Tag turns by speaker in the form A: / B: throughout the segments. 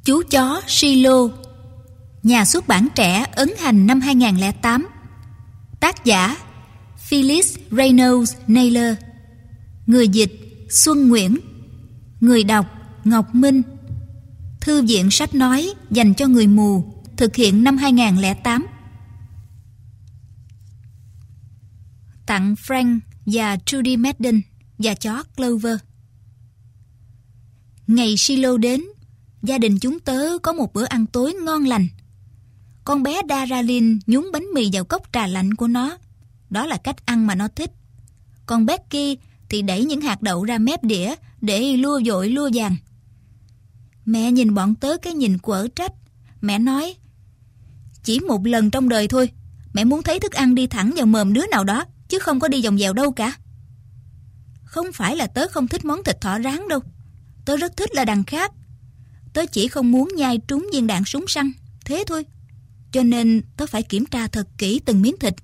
A: Chú chó Silo. Nhà xuất bản Trẻ ấn hành năm 2008. Tác giả Phyllis Reynolds Naylor. Người dịch Xuân Nguyễn. Người đọc Ngọc Minh. Thư viện sách nói dành cho người mù, thực hiện năm 2008. Tặng Frank và Trudy Madden và chó Clover. Ngày Silo đến, gia đình chúng tớ có một bữa ăn tối ngon lành. Con bé Daralyn nhúng bánh mì vào cốc trà lạnh của nó. Đó là cách ăn mà nó thích. Còn Becky thì đẩy những hạt đậu ra mép đĩa để lua dội lua vàng. Mẹ nhìn bọn tớ cái nhìn quở trách. Mẹ nói: chỉ một lần trong đời thôi, mẹ muốn thấy thức ăn đi thẳng vào mồm đứa nào đó, chứ không có đi vòng vèo đâu cả. Không phải là tớ không thích món thịt thỏ rán đâu. Tớ rất thích là đằng khác. Tớ chỉ không muốn nhai trúng viên đạn súng săn, thế thôi. Cho nên tớ phải kiểm tra thật kỹ từng miếng thịt.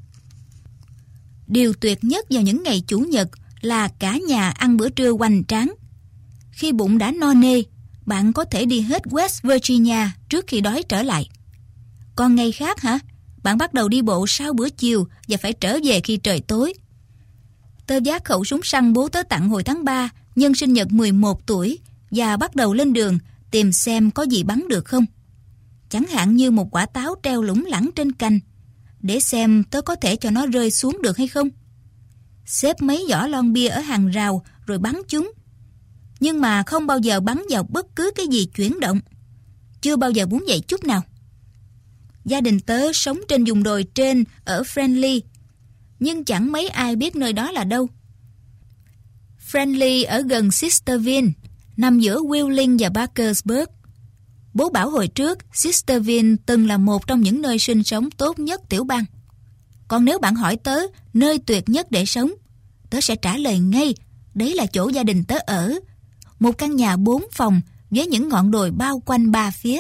A: Điều tuyệt nhất vào những ngày Chủ nhật là cả nhà ăn bữa trưa hoành tráng. Khi bụng đã no nê, bạn có thể đi hết West Virginia trước khi đói trở lại. Còn ngày khác hả? Bạn bắt đầu đi bộ sau bữa chiều và phải trở về khi trời tối. Tớ vác khẩu súng săn bố tớ tặng hồi tháng 3 nhân sinh nhật 11 tuổi và bắt đầu lên đường tìm xem có gì bắn được không. Chẳng hạn như một quả táo treo lủng lẳng trên cành, để xem tớ có thể cho nó rơi xuống được hay không. Xếp mấy giỏ lon bia ở hàng rào rồi bắn chúng. Nhưng mà không bao giờ bắn vào bất cứ cái gì chuyển động. Chưa bao giờ muốn vậy chút nào. Gia đình tớ sống trên vùng đồi trên ở Friendly, nhưng chẳng mấy ai biết nơi đó là đâu. Friendly ở gần Sisterville, nằm giữa Wheeling và Parkersburg. Bố bảo hồi trước Sisterville từng là một trong những nơi sinh sống tốt nhất tiểu bang. Còn nếu bạn hỏi tớ nơi tuyệt nhất để sống, tớ sẽ trả lời ngay, đấy là chỗ gia đình tớ ở. Một căn nhà 4 phòng với những ngọn đồi bao quanh ba phía.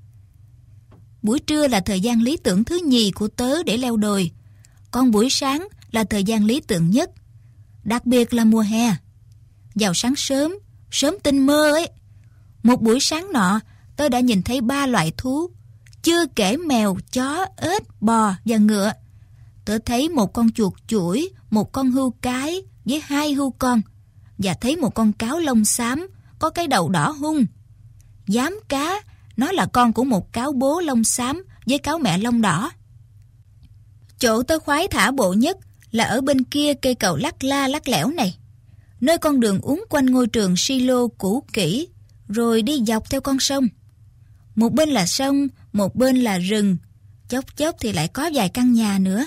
A: Buổi trưa là thời gian lý tưởng thứ nhì của tớ để leo đồi. Còn buổi sáng là thời gian lý tưởng nhất, đặc biệt là mùa hè. Vào sáng sớm, sớm tinh mơ ấy, một buổi sáng nọ, tớ đã nhìn thấy 3 loại thú, chưa kể mèo, chó, ếch, bò và ngựa. Tớ thấy một con chuột chuỗi, một con hươu cái với 2 hươu con, và thấy một con cáo lông xám có cái đầu đỏ hung. Giám cá, nó là con của một cáo bố lông xám với cáo mẹ lông đỏ. Chỗ tớ khoái thả bộ nhất là ở bên kia cây cầu lắc la lắc lẻo này, nơi con đường uốn quanh ngôi trường Silo cũ kỹ, rồi đi dọc theo con sông. Một bên là sông, một bên là rừng, chốc chốc thì lại có vài căn nhà nữa.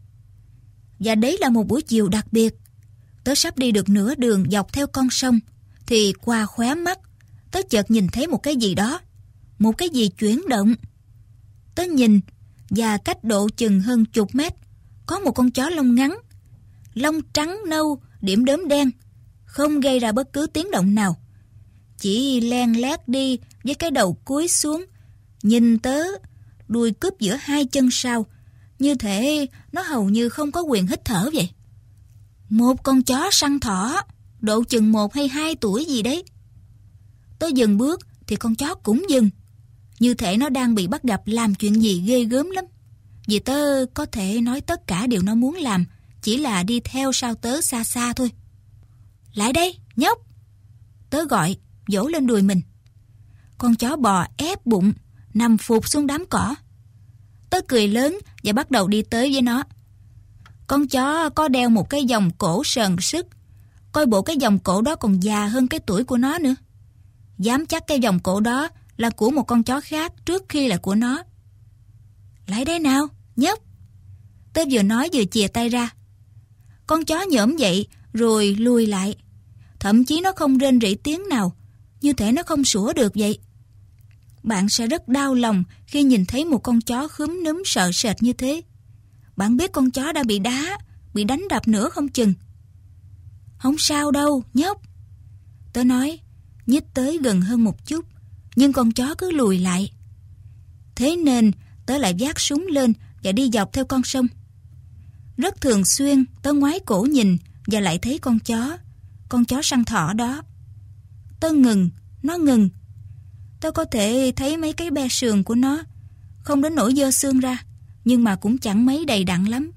A: Và đấy là một buổi chiều đặc biệt. Tớ sắp đi được nửa đường dọc theo con sông, thì qua khóe mắt, tớ chợt nhìn thấy một cái gì đó, một cái gì chuyển động. Tớ nhìn, và cách độ chừng hơn chục mét, có một con chó lông ngắn, lông trắng nâu, điểm đốm đen, không gây ra bất cứ tiếng động nào. Chỉ len lét đi với cái đầu cúi xuống, nhìn tớ, đuôi cúp giữa 2 chân sau, như thể nó hầu như không có quyền hít thở vậy. Một con chó săn thỏ, độ chừng 1 hay 2 tuổi gì đấy. Tớ dừng bước thì con chó cũng dừng, như thể nó đang bị bắt gặp làm chuyện gì ghê gớm lắm. Vì tớ có thể nói tất cả điều nó muốn làm chỉ là đi theo sau tớ xa xa thôi. Lại đây, nhóc! Tớ gọi, vỗ lên đùi mình. Con chó bò ép bụng, nằm phụt xuống đám cỏ. Tớ cười lớn và bắt đầu đi tới với nó. Con chó có đeo một cái vòng cổ sờn sức. Coi bộ cái vòng cổ đó còn già hơn cái tuổi của nó nữa. Dám chắc cái vòng cổ đó là của một con chó khác trước khi là của nó. Lại đây nào, nhóc! Tớ vừa nói vừa chìa tay ra. Con chó nhổm dậy rồi lùi lại. Thậm chí nó không rên rỉ tiếng nào, như thể nó không sủa được vậy. Bạn sẽ rất đau lòng khi nhìn thấy một con chó khúm núm sợ sệt như thế. Bạn biết con chó đã bị đá, bị đánh đập nữa không chừng. Không sao đâu, nhóc! Tớ nói, nhích tới gần hơn một chút, nhưng con chó cứ lùi lại. Thế nên tớ lại vác súng lên và đi dọc theo con sông. Rất thường xuyên tớ ngoái cổ nhìn và lại thấy con chó săn thỏ đó. Tớ ngừng, nó ngừng. Tớ có thể thấy mấy cái be sườn của nó, không đến nỗi dơ xương ra, nhưng mà cũng chẳng mấy đầy đặn lắm.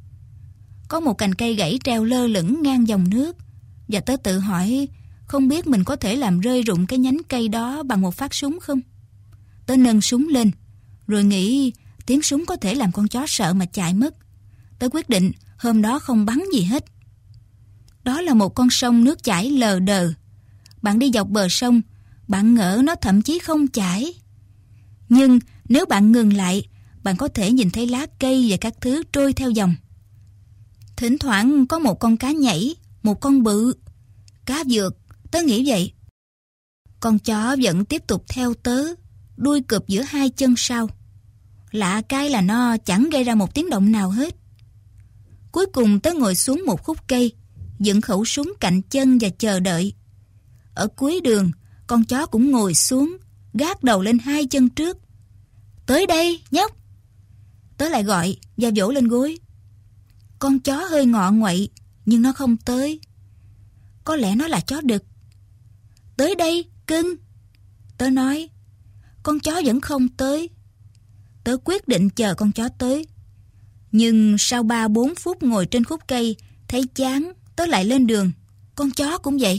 A: Có một cành cây gãy treo lơ lửng ngang dòng nước, và tớ tự hỏi không biết mình có thể làm rơi rụng cái nhánh cây đó bằng một phát súng không. Tớ nâng súng lên, rồi nghĩ tiếng súng có thể làm con chó sợ mà chạy mất. Tớ quyết định hôm đó không bắn gì hết. Đó là một con sông nước chảy lờ đờ. Bạn đi dọc bờ sông, bạn ngỡ nó thậm chí không chảy. Nhưng nếu bạn ngừng lại, bạn có thể nhìn thấy lá cây và các thứ trôi theo dòng. Thỉnh thoảng có một con cá nhảy, một con bự. Cá vượt, tớ nghĩ vậy. Con chó vẫn tiếp tục theo tớ, đuôi cụp giữa hai chân sau. Lạ cái là nó chẳng gây ra một tiếng động nào hết. Cuối cùng tớ ngồi xuống một khúc cây, dựng khẩu súng cạnh chân và chờ đợi. Ở cuối đường, con chó cũng ngồi xuống, gác đầu lên hai chân trước. Tới đây, nhóc! Tớ lại gọi và vỗ lên gối. Con chó hơi ngọ nguậy, nhưng nó không tới. Có lẽ nó là chó đực. Tới đây, cưng! Tớ nói. Con chó vẫn không tới. Tớ quyết định chờ con chó tới. Nhưng sau 3-4 phút ngồi trên khúc cây, thấy chán, tớ lại lên đường. Con chó cũng vậy.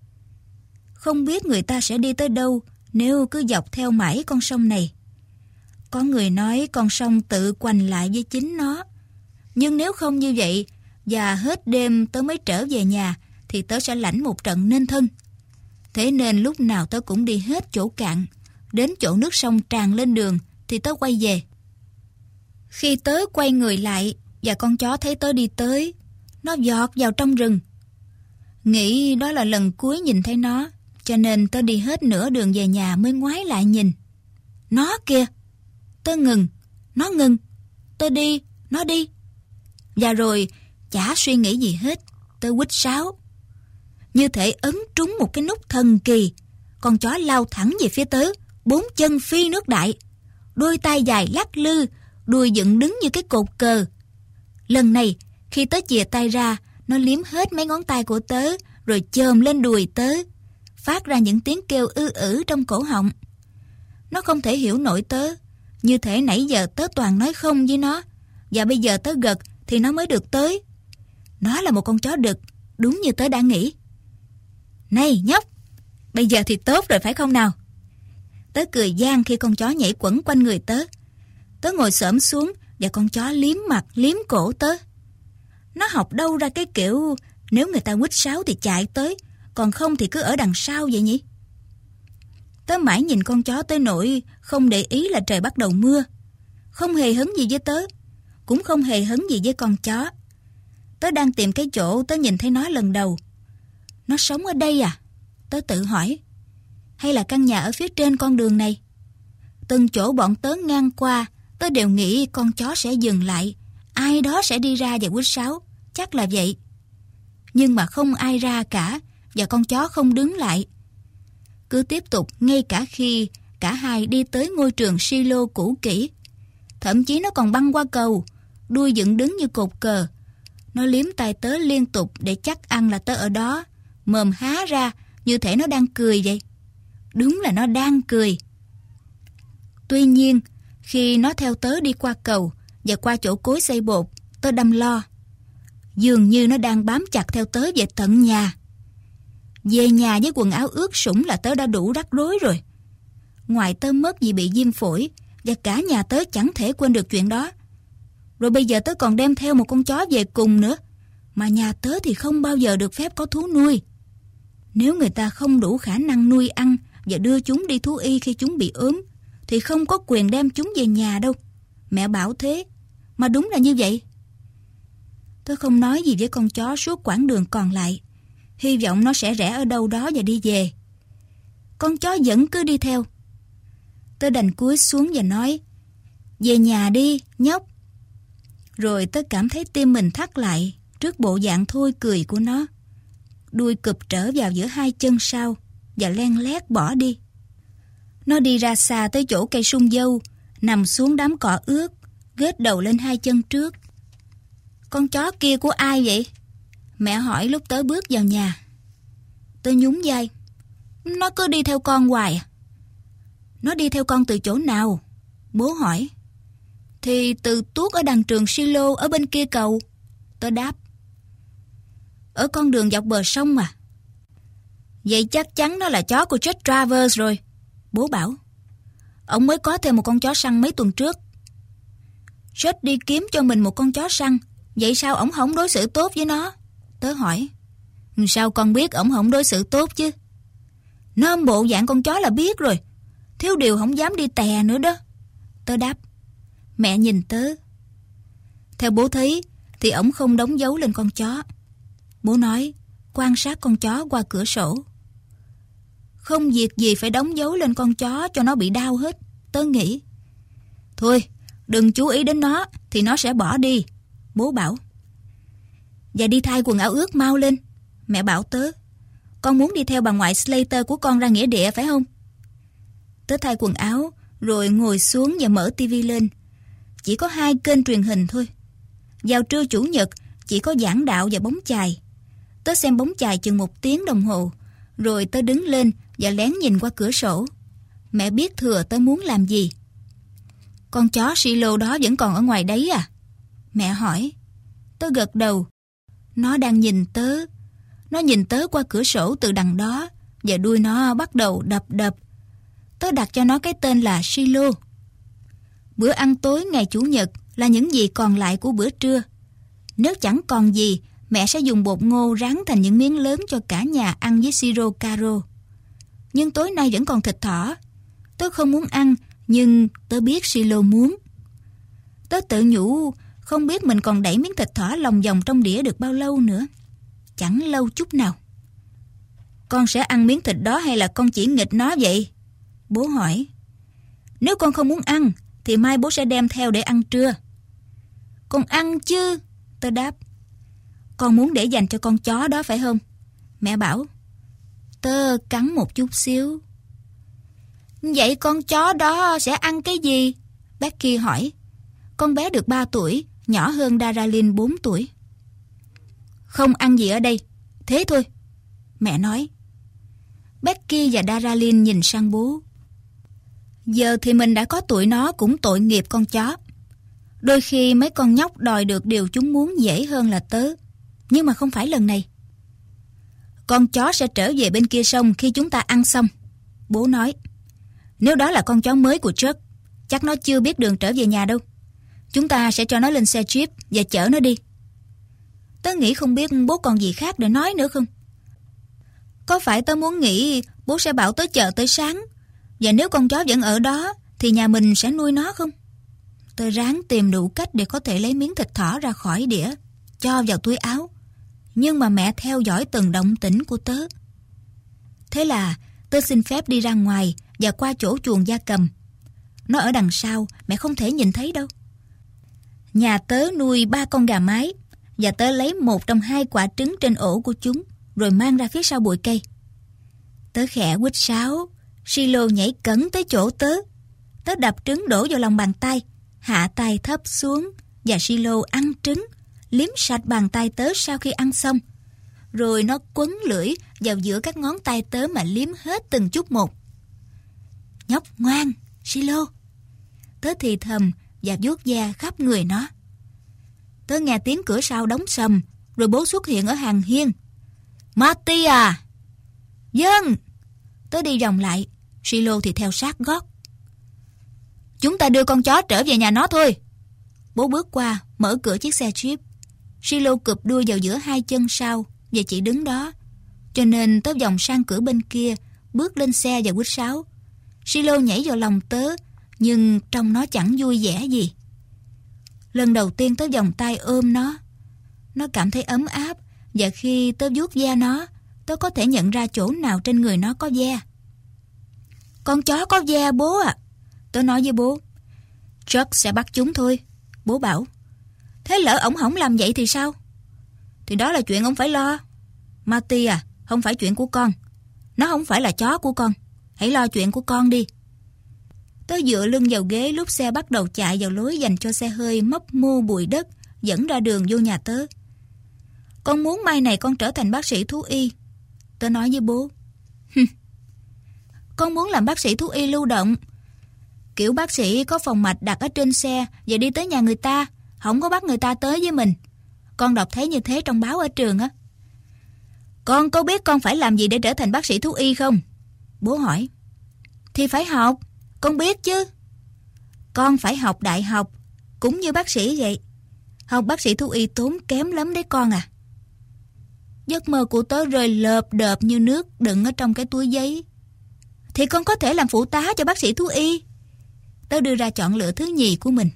A: Không biết người ta sẽ đi tới đâu nếu cứ dọc theo mãi con sông này. Có người nói con sông tự quành lại với chính nó. Nhưng nếu không như vậy, và hết đêm tớ mới trở về nhà, thì tớ sẽ lãnh một trận nên thân. Thế nên lúc nào tớ cũng đi hết chỗ cạn, đến chỗ nước sông tràn lên đường thì tớ quay về. Khi tớ quay người lại và con chó thấy tớ đi tới, nó giọt vào trong rừng. Nghĩ đó là lần cuối nhìn thấy nó, cho nên tớ đi hết nửa đường về nhà mới ngoái lại nhìn. Nó kìa! Tớ ngừng, nó ngừng. Tớ đi, nó đi. Và rồi, chả suy nghĩ gì hết, tớ huýt sáo. Như thể ấn trúng một cái nút thần kỳ. Con chó lao thẳng về phía tớ, 4 chân phi nước đại, đôi tai dài lắc lư, đuôi dựng đứng như cái cột cờ. Lần này, khi tớ chìa tay ra, nó liếm hết mấy ngón tay của tớ, rồi chồm lên đùi tớ, phát ra những tiếng kêu ư ử trong cổ họng. Nó không thể hiểu nổi tớ, như thể nãy giờ tớ toàn nói không với nó, và bây giờ tớ gật thì nó mới được tới. Nó là một con chó đực, đúng như tớ đã nghĩ. Này nhóc, bây giờ thì tốt rồi phải không nào? Tớ cười gian khi con chó nhảy quẩn quanh người tớ. Tớ ngồi xổm xuống và con chó liếm mặt, liếm cổ tớ. Nó học đâu ra cái kiểu nếu người ta huýt sáo thì chạy tới, còn không thì cứ ở đằng sau vậy nhỉ? Tớ mãi nhìn con chó tới nỗi không để ý là trời bắt đầu mưa. Không hề hứng gì với tớ, cũng không hề hứng gì với con chó. Tớ đang tìm cái chỗ tớ nhìn thấy nó lần đầu. Nó sống ở đây à? Tớ tự hỏi. Hay là căn nhà ở phía trên con đường này? Từng chỗ bọn tớ ngang qua, tớ đều nghĩ con chó sẽ dừng lại, ai đó sẽ đi ra và huýt sáo, chắc là vậy. Nhưng mà không ai ra cả, và con chó không đứng lại. Cứ tiếp tục ngay cả khi cả hai đi tới ngôi trường silo cũ kỹ. Thậm chí nó còn băng qua cầu, đuôi dựng đứng như cột cờ. Nó liếm tai tớ liên tục để chắc ăn là tớ ở đó, mồm há ra như thể nó đang cười vậy. Đúng là nó đang cười. Tuy nhiên, khi nó theo tớ đi qua cầu và qua chỗ cối xay bột, tớ đâm lo. Dường như nó đang bám chặt theo tớ về tận nhà. Về nhà với quần áo ướt sũng là tớ đã đủ rắc rối rồi. Ngoài tớ mất vì bị viêm phổi, và cả nhà tớ chẳng thể quên được chuyện đó. Rồi bây giờ tớ còn đem theo một con chó về cùng nữa, mà nhà tớ thì không bao giờ được phép có thú nuôi. Nếu người ta không đủ khả năng nuôi ăn và đưa chúng đi thú y khi chúng bị ốm, thì không có quyền đem chúng về nhà đâu. Mẹ bảo thế, mà đúng là như vậy. Tớ không nói gì với con chó suốt quãng đường còn lại, hy vọng nó sẽ rẽ ở đâu đó và đi về. Con chó vẫn cứ đi theo. Tớ đành cúi xuống và nói, về nhà đi, nhóc. Rồi tớ cảm thấy tim mình thắt lại trước bộ dạng thôi cười của nó. Đuôi cụp trở vào giữa hai chân sau và len lét bỏ đi. Nó đi ra xa tới chỗ cây sung dâu, nằm xuống đám cỏ ướt, ghét đầu lên hai chân trước. Con chó kia của ai vậy? Mẹ hỏi lúc tớ bước vào nhà. Tớ nhún vai. Nó cứ đi theo con hoài à? Nó đi theo con từ chỗ nào? Bố hỏi. Thì từ tuốt ở đằng trường silo ở bên kia cầu. Tớ đáp. Ở con đường dọc bờ sông à? Vậy chắc chắn nó là chó của Jack Travers rồi. Bố bảo. Ông mới có thêm một con chó săn mấy tuần trước. Jack đi kiếm cho mình một con chó săn. Vậy sao ổng không đối xử tốt với nó? Tớ hỏi. Sao con biết ổng không đối xử tốt chứ? Nôm bộ dạng con chó là biết rồi. Thiếu điều không dám đi tè nữa đó. Tớ đáp. Mẹ nhìn tớ. Theo bố thấy thì ổng không đóng dấu lên con chó. Bố nói quan sát con chó qua cửa sổ. Không việc gì phải đóng dấu lên con chó cho nó bị đau hết. Tớ nghĩ. Thôi đừng chú ý đến nó thì nó sẽ bỏ đi. Bố bảo. Và đi thay quần áo ướt mau lên. Mẹ bảo tớ. Con muốn đi theo bà ngoại Slater của con ra nghĩa địa phải không? Tớ thay quần áo rồi ngồi xuống và mở tivi lên. Chỉ có 2 kênh truyền hình thôi. Vào trưa chủ nhật chỉ có giảng đạo và bóng chày. Tớ xem bóng chày chừng 1 tiếng đồng hồ. Rồi tớ đứng lên và lén nhìn qua cửa sổ. Mẹ biết thừa tớ muốn làm gì. Con chó silo đó vẫn còn ở ngoài đấy à? Mẹ hỏi. Tớ gật đầu. Nó đang nhìn tớ. Nó nhìn tớ qua cửa sổ từ đằng đó. Và đuôi nó bắt đầu đập. Tớ đặt cho nó cái tên là Silo. Bữa ăn tối ngày Chủ nhật là những gì còn lại của bữa trưa. Nếu chẳng còn gì, mẹ sẽ dùng bột ngô rán thành những miếng lớn cho cả nhà ăn với siro caro. Nhưng tối nay vẫn còn thịt thỏ. Tớ không muốn ăn, nhưng tớ biết Silo muốn. Tớ tự nhủ không biết mình còn đẩy miếng thịt thỏ lòng vòng trong đĩa được bao lâu nữa. Chẳng lâu chút nào. Con sẽ ăn miếng thịt đó hay là con chỉ nghịch nó vậy? Bố hỏi. Nếu con không muốn ăn thì mai bố sẽ đem theo để ăn trưa. Con ăn chứ? Tớ đáp. Con muốn để dành cho con chó đó phải không? Mẹ bảo. Tớ cắn một chút xíu. Vậy con chó đó sẽ ăn cái gì? Becky hỏi. Con bé được 3 tuổi, nhỏ hơn Daralyn 4 tuổi. Không ăn gì ở đây, thế thôi. Mẹ nói. Becky và Daralyn nhìn sang bố. Giờ thì mình đã có tuổi nó cũng tội nghiệp con chó. Đôi khi mấy con nhóc đòi được điều chúng muốn dễ hơn là tớ. Nhưng mà không phải lần này. Con chó sẽ trở về bên kia sông khi chúng ta ăn xong. Bố nói. Nếu đó là con chó mới của Chuck, chắc nó chưa biết đường trở về nhà đâu. Chúng ta sẽ cho nó lên xe Jeep và chở nó đi. Tớ nghĩ không biết bố còn gì khác để nói nữa không? Có phải tớ muốn nghĩ bố sẽ bảo tớ chờ tới sáng, và nếu con chó vẫn ở đó thì nhà mình sẽ nuôi nó không? Tớ ráng tìm đủ cách để có thể lấy miếng thịt thỏ ra khỏi đĩa, cho vào túi áo. Nhưng mà mẹ theo dõi từng động tĩnh của tớ. Thế là tớ xin phép đi ra ngoài và qua chỗ chuồng gia cầm. Nó ở đằng sau, mẹ không thể nhìn thấy đâu. Nhà tớ nuôi 3 con gà mái, và tớ lấy một trong 2 quả trứng trên ổ của chúng, rồi mang ra phía sau bụi cây. Tớ khẽ huýt sáo, Silo nhảy cẩn tới chỗ tớ. Tớ đập trứng đổ vào lòng bàn tay, hạ tay thấp xuống, và Silo ăn trứng, liếm sạch bàn tay tớ sau khi ăn xong. Rồi nó quấn lưỡi vào giữa các ngón tay tớ mà liếm hết từng chút một. Nhóc ngoan, Silo. Tớ thì thầm và vuốt da khắp người nó. Tớ nghe tiếng cửa sau đóng sầm, rồi bố xuất hiện ở hàng hiên. Marty à? Vâng. Tớ đi vòng lại, Silo thì theo sát gót. Chúng ta đưa con chó trở về nhà nó thôi. Bố bước qua, mở cửa chiếc xe Jeep. Silo cụp đuôi vào giữa 2 chân sau, và chỉ đứng đó. Cho nên tớ vòng sang cửa bên kia, bước lên xe và huýt sáo. Silo nhảy vào lòng tớ, nhưng trông nó chẳng vui vẻ gì. Lần đầu tiên tớ vòng tay ôm nó cảm thấy ấm áp, và khi tớ vuốt da nó, tớ có thể nhận ra chỗ nào trên người nó có da. Con chó có da bố ạ. Tớ nói với bố. Chuck sẽ bắt chúng thôi, bố bảo. Thế lỡ ổng không làm vậy thì sao? Thì đó là chuyện ông phải lo. Marty à, không phải chuyện của con. Nó không phải là chó của con. Hãy lo chuyện của con đi. Tớ dựa lưng vào ghế lúc xe bắt đầu chạy vào lối dành cho xe hơi mấp mô bụi đất dẫn ra đường vô nhà tớ. Con muốn mai này con trở thành bác sĩ thú y. Tớ nói với bố. Con muốn làm bác sĩ thú y lưu động, Kiểu bác sĩ có phòng mạch đặt ở trên xe và đi tới nhà người ta, không có bắt người ta tới với mình. Con đọc thấy như thế trong báo ở trường á. Con có biết con phải làm gì để trở thành bác sĩ thú y không? Bố hỏi. Thì phải học, con biết chứ. Con phải học đại học, cũng như bác sĩ vậy. Học bác sĩ thú y tốn kém lắm đấy con à. Giấc mơ của tớ rơi lợp đợp như nước đựng ở trong cái túi giấy. Thì con có thể làm phụ tá cho bác sĩ thú y. Tớ đưa ra chọn lựa thứ nhì của mình.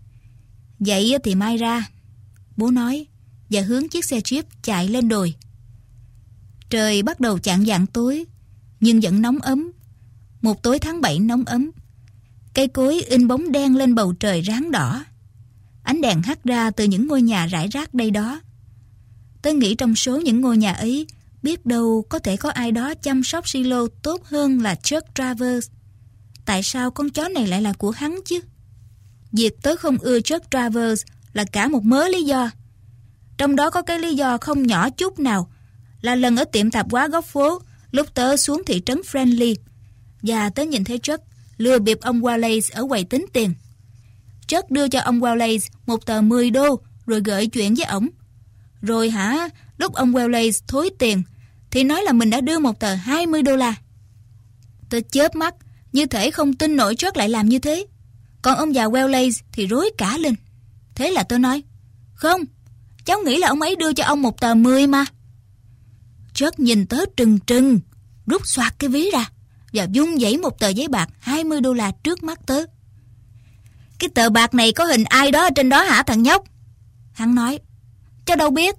A: Vậy thì mai ra, bố nói, và hướng chiếc xe Jeep chạy lên đồi. Trời bắt đầu chạng vạng tối, nhưng vẫn nóng ấm. Một tối tháng 7 nóng ấm. Cây cối in bóng đen lên bầu trời ráng đỏ. Ánh đèn hắt ra từ những ngôi nhà rải rác đây đó. Tớ nghĩ trong số những ngôi nhà ấy, biết đâu có thể có ai đó chăm sóc Silo tốt hơn là Chuck Travers. Tại sao con chó này lại là của hắn chứ? Việc tớ không ưa Chuck Travers là cả một mớ lý do. Trong đó có cái lý do không nhỏ chút nào, là lần ở tiệm tạp hóa góc phố lúc tớ xuống thị trấn Friendly, và tớ nhìn thấy Chuck lừa bịp ông Wallace ở quầy tính tiền. Chuck đưa cho ông Wallace một tờ 10 đô rồi gợi chuyện với ổng. Rồi lúc ông Wallace thối tiền thì nói là mình đã đưa một tờ 20 đô la. Tớ chớp mắt, như thể không tin nổi Chuck lại làm như thế. Còn ông già Wallace thì rối cả lên. Thế là tớ nói, không, cháu nghĩ là ông ấy đưa cho ông một tờ 10 mà. Chuck nhìn tớ trừng trừng, rút xoạc cái ví ra và vung vẩy một tờ giấy bạc 20 đô la trước mắt tớ. Cái tờ bạc này có hình ai đó ở trên đó hả thằng nhóc? Hắn nói. Cháu đâu biết.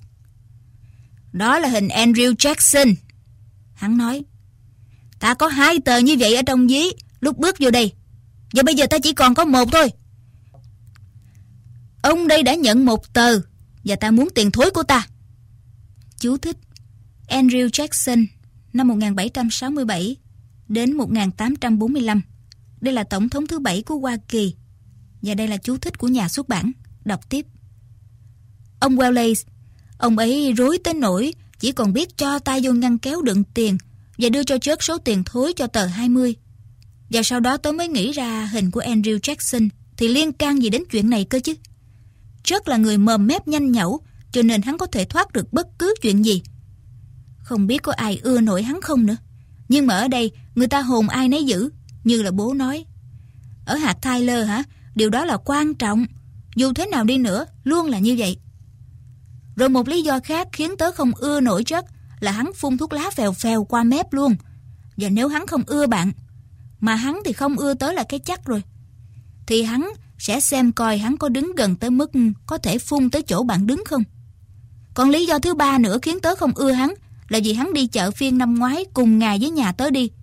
A: Đó là hình Andrew Jackson. Hắn nói. Ta có 2 tờ như vậy ở trong ví lúc bước vô đây, và bây giờ ta chỉ còn có 1 thôi. Ông đây đã nhận 1 tờ và ta muốn tiền thối của ta. Chú thích: Andrew Jackson, năm 1767 đến 1845. Đây là tổng thống thứ 7 của Hoa Kỳ. Và đây là chú thích của nhà xuất bản. Đọc tiếp. Ông Wallace, ông ấy rối tới nỗi chỉ còn biết cho tay vô ngăn kéo đựng tiền và đưa cho Chuck số tiền thối cho tờ 20. Và sau đó tôi mới nghĩ ra hình của Andrew Jackson thì liên can gì đến chuyện này cơ chứ. Chuck là người mồm mép nhanh nhẩu, cho nên hắn có thể thoát được bất cứ chuyện gì. Không biết có ai ưa nổi hắn không nữa. Nhưng mà ở đây người ta hồn ai nấy giữ, như là bố nói. Ở hạt Tyler điều đó là quan trọng. Dù thế nào đi nữa, luôn là như vậy. Rồi một lý do khác khiến tớ không ưa nổi Chuck là hắn phun thuốc lá phèo phèo qua mép luôn. Và nếu hắn không ưa bạn, mà hắn thì không ưa tớ là cái chắc rồi, thì hắn sẽ xem coi hắn có đứng gần tới mức có thể phun tới chỗ bạn đứng không. Còn lý do thứ 3 nữa khiến tớ không ưa hắn là vì hắn đi chợ phiên năm ngoái cùng ngày với nhà tớ đi.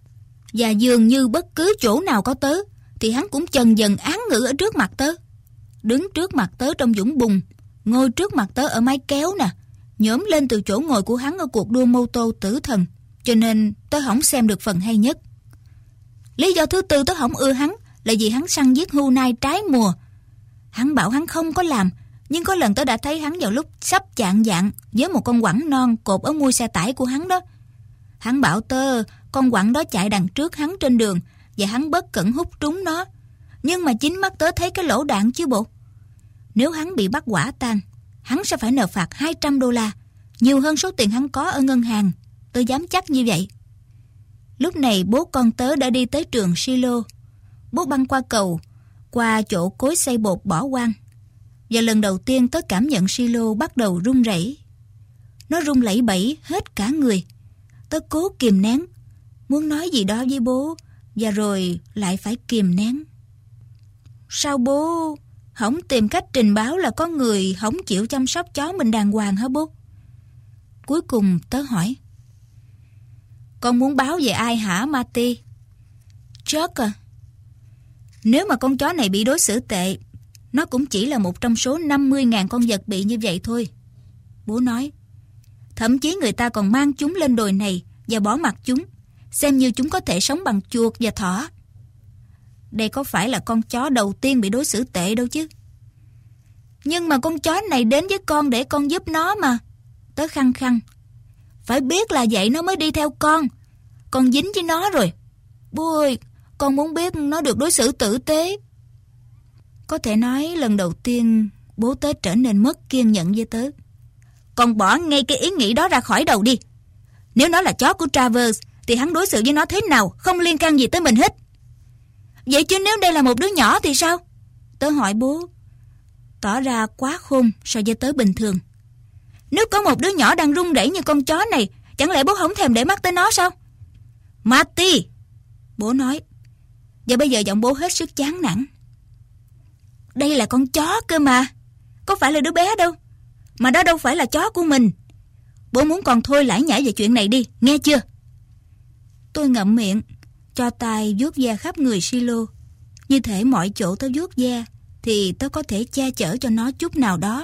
A: Và dường như bất cứ chỗ nào có tớ thì hắn cũng chần dần án ngữ ở trước mặt tớ. Đứng trước mặt tớ trong vũng bùn, ngồi trước mặt tớ ở mái kéo nè, nhổm lên từ chỗ ngồi của hắn ở cuộc đua mô tô tử thần. Cho nên tớ không xem được phần hay nhất. Lý do thứ 4 tớ không ưa hắn là vì hắn săn giết hươu nai trái mùa. Hắn bảo hắn không có làm, nhưng có lần tớ đã thấy hắn vào lúc sắp chạng vạng với một con quẳng non cột ở mui xe tải của hắn đó. Hắn bảo tớ con quẳng đó chạy đằng trước hắn trên đường và hắn bất cẩn hút trúng nó. Nhưng mà chính mắt tớ thấy cái lỗ đạn chứ bộ. Nếu hắn bị bắt quả tang, hắn sẽ phải nộp phạt 200 đô la, nhiều hơn số tiền hắn có ở ngân hàng. Tôi dám chắc như vậy. Lúc này bố con tớ đã đi tới trường Silo. Bố băng qua cầu, qua chỗ cối xay bột bỏ hoang. Và lần đầu tiên tớ cảm nhận Silo bắt đầu run rẩy. Nó run lẩy bẩy hết cả người. Tớ cố kìm nén, muốn nói gì đó với bố, và rồi lại phải kìm nén. Sao bố không tìm cách trình báo là có người không chịu chăm sóc chó mình đàng hoàng hả bố? Cuối cùng tớ hỏi. Con muốn báo về ai hả Marty? Chuck à. Nếu mà con chó này bị đối xử tệ, nó cũng chỉ là một trong số 50.000 con vật bị như vậy thôi. Bố nói. Thậm chí người ta còn mang chúng lên đồi này và bỏ mặc chúng, xem như chúng có thể sống bằng chuột và thỏ. Đây có phải là con chó đầu tiên bị đối xử tệ đâu chứ. Nhưng mà con chó này đến với con để con giúp nó mà. Tớ khăng khăng. Phải biết là vậy nó mới đi theo con. Con dính với nó rồi. Bố ơi, con muốn biết nó được đối xử tử tế. Có thể nói lần đầu tiên bố tớ trở nên mất kiên nhẫn với tớ. Con bỏ ngay cái ý nghĩ đó ra khỏi đầu đi. Nếu nó là chó của Travers thì hắn đối xử với nó thế nào không liên can gì tới mình hết. Vậy chứ nếu đây là một đứa nhỏ thì sao? Tớ hỏi bố, tỏ ra quá khôn so với tớ bình thường. Nếu có một đứa nhỏ đang run rẩy như con chó này, chẳng lẽ bố không thèm để mắt tới nó sao? Marty, bố nói. Và bây giờ giọng bố hết sức chán nản. Đây là con chó cơ mà, có phải là đứa bé đâu. Mà đó đâu phải là chó của mình. Bố muốn con thôi lải nhải về chuyện này đi, nghe chưa? Tôi ngậm miệng, cho tay vuốt ve khắp người Silo. Như thể mọi chỗ tớ vuốt ve thì tớ có thể che chở cho nó chút nào đó.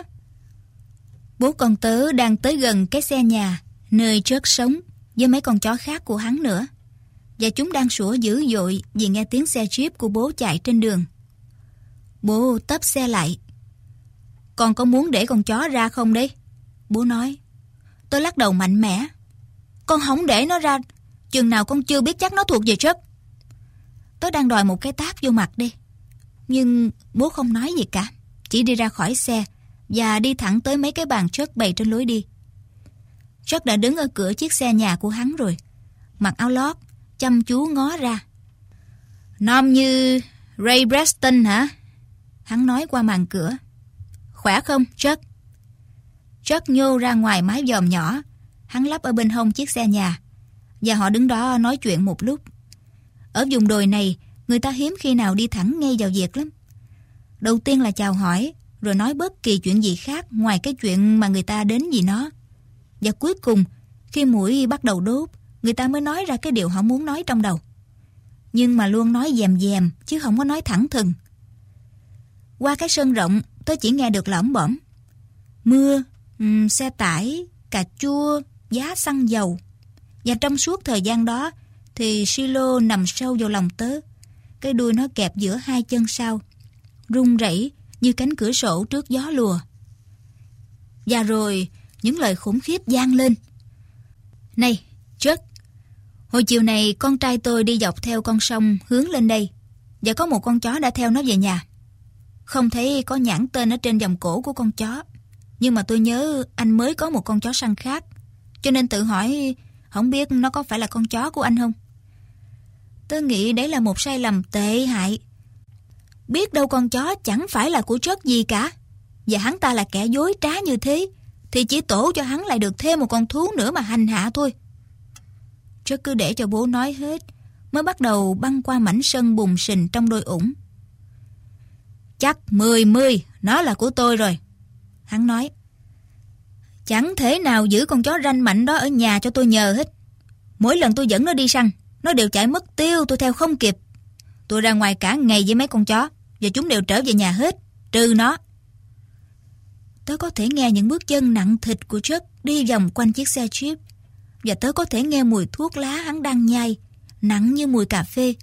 A: Bố con tớ đang tới gần cái xe nhà nơi Chuck sống với mấy con chó khác của hắn nữa, và chúng đang sủa dữ dội vì nghe tiếng xe Jeep của bố chạy trên đường. Bố tấp xe lại. Con có muốn để con chó ra không đấy? Bố nói. Tôi lắc đầu mạnh mẽ. Con không để nó ra chừng nào con chưa biết chắc nó thuộc về Chuck. Tớ đang đòi một cái tát vô mặt đi. Nhưng bố không nói gì cả, chỉ đi ra khỏi xe và đi thẳng tới mấy cái bàn Chuck bày trên lối đi. Chuck đã đứng ở cửa chiếc xe nhà của hắn rồi, mặc áo lót, chăm chú ngó ra. Nom như Ray Preston hả? Hắn nói qua màn cửa. Khỏe không, Chuck? Chuck nhô ra ngoài mái vòm nhỏ, hắn lắp ở bên hông chiếc xe nhà, và họ đứng đó nói chuyện một lúc. Ở vùng đồi này, người ta hiếm khi nào đi thẳng ngay vào việc lắm. Đầu tiên là chào hỏi, rồi nói bất kỳ chuyện gì khác ngoài cái chuyện mà người ta đến vì nó. Và cuối cùng, khi mũi bắt đầu đốt, người ta mới nói ra cái điều họ muốn nói trong đầu. Nhưng mà luôn nói dèm dèm, chứ không có nói thẳng thừng. Qua cái sân rộng, tôi chỉ nghe được lỏm bỏm. Mưa, xe tải, cà chua, giá xăng dầu. Và trong suốt thời gian đó, thì Silo nằm sâu vào lòng tớ. Cái đuôi nó kẹp giữa hai chân sau, rung rẩy như cánh cửa sổ trước gió lùa. Và rồi những lời khủng khiếp vang lên. Này, Chuck, hồi chiều này con trai tôi đi dọc theo con sông hướng lên đây, và có một con chó đã theo nó về nhà. Không thấy có nhãn tên ở trên vòng cổ của con chó, nhưng mà tôi nhớ anh mới có một con chó săn khác, cho nên tự hỏi không biết nó có phải là con chó của anh không. Tôi nghĩ đấy là một sai lầm tệ hại. Biết đâu con chó chẳng phải là của Chuck gì cả, và hắn ta là kẻ dối trá như thế thì chỉ tổ cho hắn lại được thêm một con thú nữa mà hành hạ thôi. Chuck cứ để cho bố nói hết, mới bắt đầu băng qua mảnh sân bùn sình trong đôi ủng. Chắc 10-10, nó là của tôi rồi, hắn nói. Chẳng thể nào giữ con chó ranh mạnh đó ở nhà cho tôi nhờ hết. Mỗi lần tôi dẫn nó đi săn, nó đều chạy mất tiêu, tôi theo không kịp. Tôi ra ngoài cả ngày với mấy con chó, và chúng đều trở về nhà hết, trừ nó. Tớ có thể nghe những bước chân nặng thịt của Chuck đi vòng quanh chiếc xe Jeep, và tớ có thể nghe mùi thuốc lá hắn đang nhai, nặng như mùi cà phê.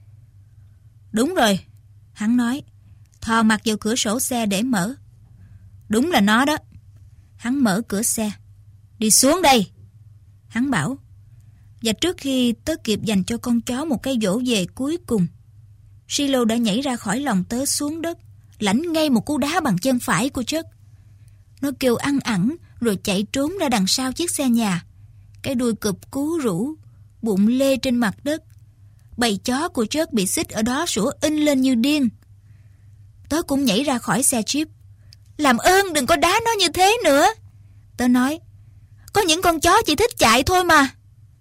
A: Đúng rồi, hắn nói, thò mặt vào cửa sổ xe để mở. Đúng là nó đó. Hắn mở cửa xe. Đi xuống đây, hắn bảo. Và trước khi tớ kịp dành cho con chó một cái vỗ về cuối cùng, Silo đã nhảy ra khỏi lòng tớ xuống đất, lãnh ngay một cú đá bằng chân phải của Chuck. Nó kêu ăn ẳng rồi chạy trốn ra đằng sau chiếc xe nhà, cái đuôi cụp cú rũ, bụng lê trên mặt đất. Bầy chó của Chuck bị xích ở đó sủa inh lên như điên. Tớ cũng nhảy ra khỏi xe Jeep. Làm ơn đừng có đá nó như thế nữa, tớ nói. Có những con chó chỉ thích chạy thôi mà.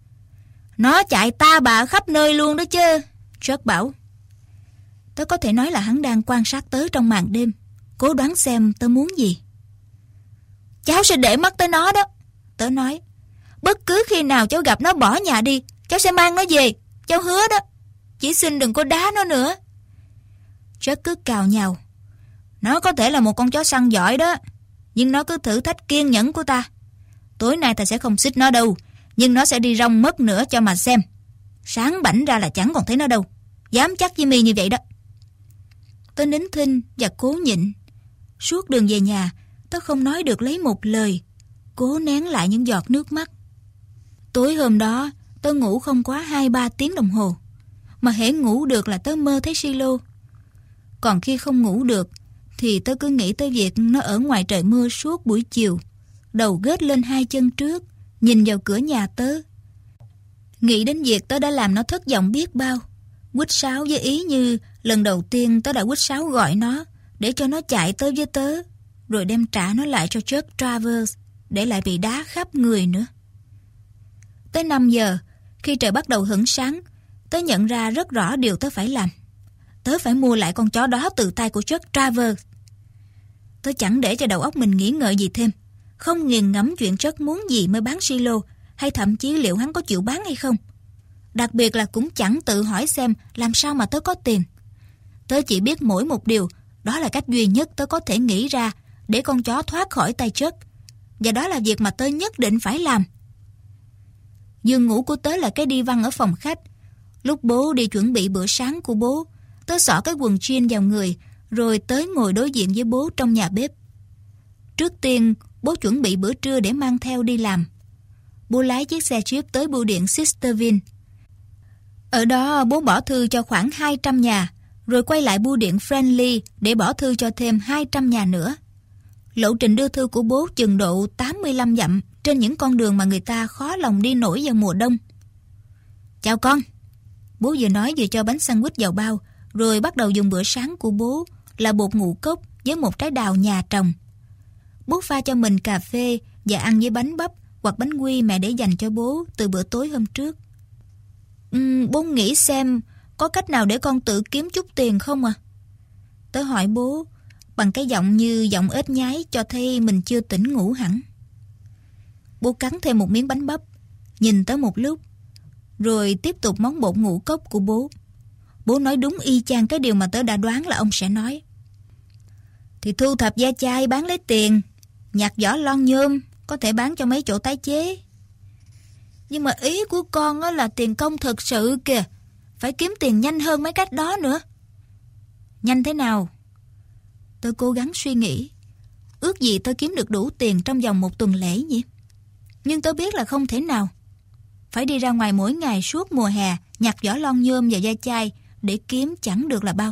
A: Nó chạy ta bà khắp nơi luôn đó chứ, Chuck bảo. Tớ có thể nói là hắn đang quan sát tớ trong màn đêm, cố đoán xem tớ muốn gì. Cháu sẽ để mắt tới nó đó, tớ nói. Bất cứ khi nào cháu gặp nó bỏ nhà đi, cháu sẽ mang nó về, cháu hứa đó. Chỉ xin đừng có đá nó nữa. Chuck cứ cào nhào. Nó có thể là một con chó săn giỏi đó, nhưng nó cứ thử thách kiên nhẫn của ta. Tối nay ta sẽ không xích nó đâu, nhưng nó sẽ đi rong mất nữa cho mà xem. Sáng bảnh ra là chẳng còn thấy nó đâu. Dám chắc với mi như vậy đó. Tớ nín thinh và cố nhịn. Suốt đường về nhà, tớ không nói được lấy một lời, cố nén lại những giọt nước mắt. Tối hôm đó, tớ ngủ không quá 2-3 tiếng đồng hồ. mà hễ ngủ được là tớ mơ thấy silo. Còn khi không ngủ được thì tớ cứ nghĩ tới việc nó ở ngoài trời mưa suốt buổi chiều, đầu gết lên hai chân trước, nhìn vào cửa nhà tớ. Nghĩ đến việc tớ đã làm nó thất vọng biết bao, quýt sáo với ý như lần đầu tiên tớ đã quýt sáo gọi nó để cho nó chạy tới với tớ, rồi đem trả nó lại cho Chuck Travers để lại bị đá khắp người nữa. Tới 5 giờ, khi trời bắt đầu hửng sáng, tớ nhận ra rất rõ điều tớ phải làm. Tớ phải mua lại con chó đó từ tay của Chuck Travers. Tớ chẳng để cho đầu óc mình nghĩ ngợi gì thêm, không nghiền ngẫm chuyện Chuck muốn gì mới bán silo, hay thậm chí liệu hắn có chịu bán hay không. Đặc biệt là cũng chẳng tự hỏi xem làm sao mà tớ có tiền. Tớ chỉ biết mỗi một điều, đó là cách duy nhất tớ có thể nghĩ ra để con chó thoát khỏi tay Chuck, và đó là việc mà tớ nhất định phải làm. Giường ngủ của tớ là cái đi văn ở phòng khách. Lúc bố đi chuẩn bị bữa sáng của bố, tớ xỏ cái quần jean vào người, rồi tới ngồi đối diện với bố trong nhà bếp. Trước tiên, bố chuẩn bị bữa trưa để mang theo đi làm. Bố lái chiếc xe Jeep tới bưu điện Sisterville. Ở đó bố bỏ thư cho khoảng 200 nhà, rồi quay lại bưu điện Friendly để bỏ thư cho thêm 200 nhà nữa. Lộ trình đưa thư của bố chừng độ 85 dặm trên những con đường mà người ta khó lòng đi nổi vào mùa đông. Chào con. Bố vừa nói vừa cho bánh sandwich vào bao, rồi bắt đầu dùng bữa sáng của bố là bột ngũ cốc với một trái đào nhà trồng. Bố pha cho mình cà phê và ăn với bánh bắp hoặc bánh quy mẹ để dành cho bố từ bữa tối hôm trước. Bố nghĩ xem có cách nào để con tự kiếm chút tiền không à? Tớ hỏi bố bằng cái giọng như giọng ếch nhái cho thấy mình chưa tỉnh ngủ hẳn. Bố cắn thêm một miếng bánh bắp, nhìn tớ một lúc, rồi tiếp tục món bột ngũ cốc của bố. Bố nói đúng y chang cái điều mà tớ đã đoán là ông sẽ nói. Thì thu thập da chai bán lấy tiền, nhặt vỏ lon nhôm có thể bán cho mấy chỗ tái chế. Nhưng mà ý của con á là tiền công thực sự kìa, phải kiếm tiền nhanh hơn mấy cách đó nữa. Nhanh thế nào? Tôi cố gắng suy nghĩ. Ước gì tôi kiếm được đủ tiền trong vòng một tuần lễ nhỉ? Nhưng tôi biết là không thể nào. Phải đi ra ngoài mỗi ngày suốt mùa hè, nhặt vỏ lon nhôm và da chai để kiếm chẳng được là bao.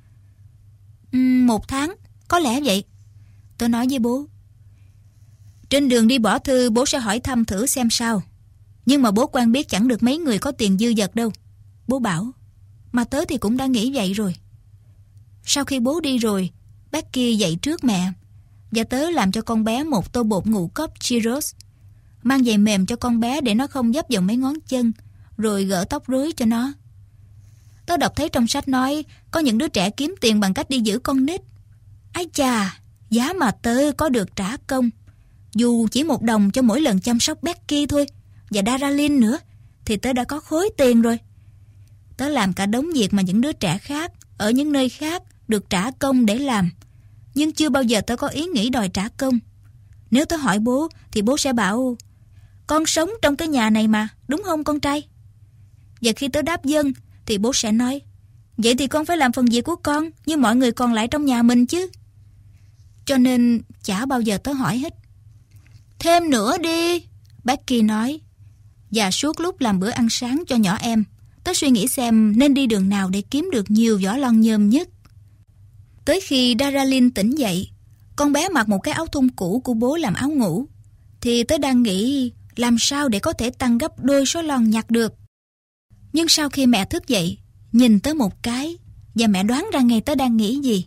A: 1 tháng, có lẽ vậy. Tôi nói với bố. Trên đường đi bỏ thư, bố sẽ hỏi thăm thử xem sao. Nhưng mà bố quen biết chẳng được mấy người có tiền dư dật đâu. Bố bảo. Mà tớ thì cũng đã nghĩ vậy rồi. Sau khi bố đi rồi, Becky dậy trước mẹ, và tớ làm cho con bé một tô bột ngũ cốc Cheerios, mang giày mềm cho con bé để nó không dấp vào mấy ngón chân, rồi gỡ tóc rối cho nó. Tớ đọc thấy trong sách nói có những đứa trẻ kiếm tiền bằng cách đi giữ con nít. Ái chà, giá mà tớ có được trả công, dù chỉ $1 cho mỗi lần chăm sóc Becky thôi, và Daralyn nữa, thì tớ đã có khối tiền rồi. Tớ làm cả đống việc mà những đứa trẻ khác ở những nơi khác được trả công để làm, nhưng chưa bao giờ tớ có ý nghĩ đòi trả công. Nếu tớ hỏi bố thì bố sẽ bảo, con sống trong cái nhà này mà, đúng không con trai? Và khi tớ đáp vâng thì bố sẽ nói, vậy thì con phải làm phần việc của con như mọi người còn lại trong nhà mình chứ. Cho nên chả bao giờ tớ hỏi hết. Thêm nữa đi, Becky nói. Và suốt lúc làm bữa ăn sáng cho nhỏ em, tớ suy nghĩ xem nên đi đường nào để kiếm được nhiều vỏ lon nhôm nhất. Tới khi Daralyn tỉnh dậy, con bé mặc một cái áo thun cũ của bố làm áo ngủ, thì tớ đang nghĩ làm sao để có thể tăng gấp đôi số lon nhặt được. Nhưng sau khi mẹ thức dậy, nhìn tớ một cái, và mẹ đoán ra ngay tớ đang nghĩ gì.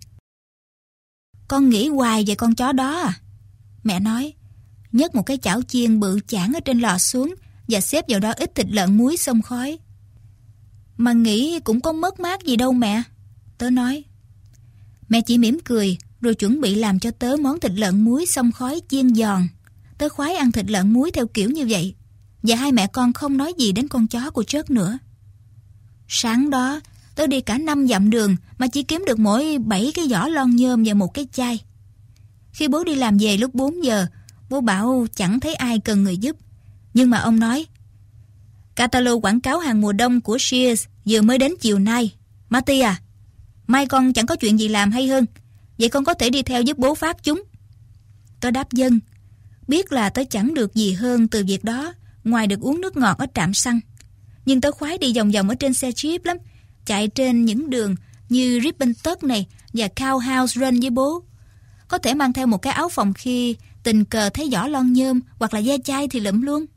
A: Con nghĩ hoài về con chó đó à? Mẹ nói, nhấc một cái chảo chiên bự chảng ở trên lò xuống và xếp vào đó ít thịt lợn muối xông khói. Mà nghĩ cũng có mất mát gì đâu mẹ, tớ nói. Mẹ chỉ mỉm cười rồi chuẩn bị làm cho tớ món thịt lợn muối xông khói chiên giòn. Tớ khoái ăn thịt lợn muối theo kiểu như vậy, và hai mẹ con không nói gì đến con chó của Chuck nữa. Sáng đó tớ đi cả 5 dặm đường mà chỉ kiếm được mỗi 7 cái vỏ lon nhôm và một cái chai. Khi bố đi làm về lúc 4 giờ, bố bảo chẳng thấy ai cần người giúp. Nhưng mà ông nói, catalog quảng cáo hàng mùa đông của Sears vừa mới đến chiều nay. Marty à, mai con chẳng có chuyện gì làm hay hơn, vậy con có thể đi theo giúp bố phát chúng. Tớ đáp vâng, biết là tớ chẳng được gì hơn từ việc đó ngoài được uống nước ngọt ở trạm xăng. Nhưng tớ khoái đi vòng vòng ở trên xe Jeep lắm, chạy trên những đường như Rippentuck này và Cowhouse Run với bố. Có thể mang theo một cái áo phòng khi tình cờ thấy giỏ lon nhôm hoặc là ve chai thì lụm luôn.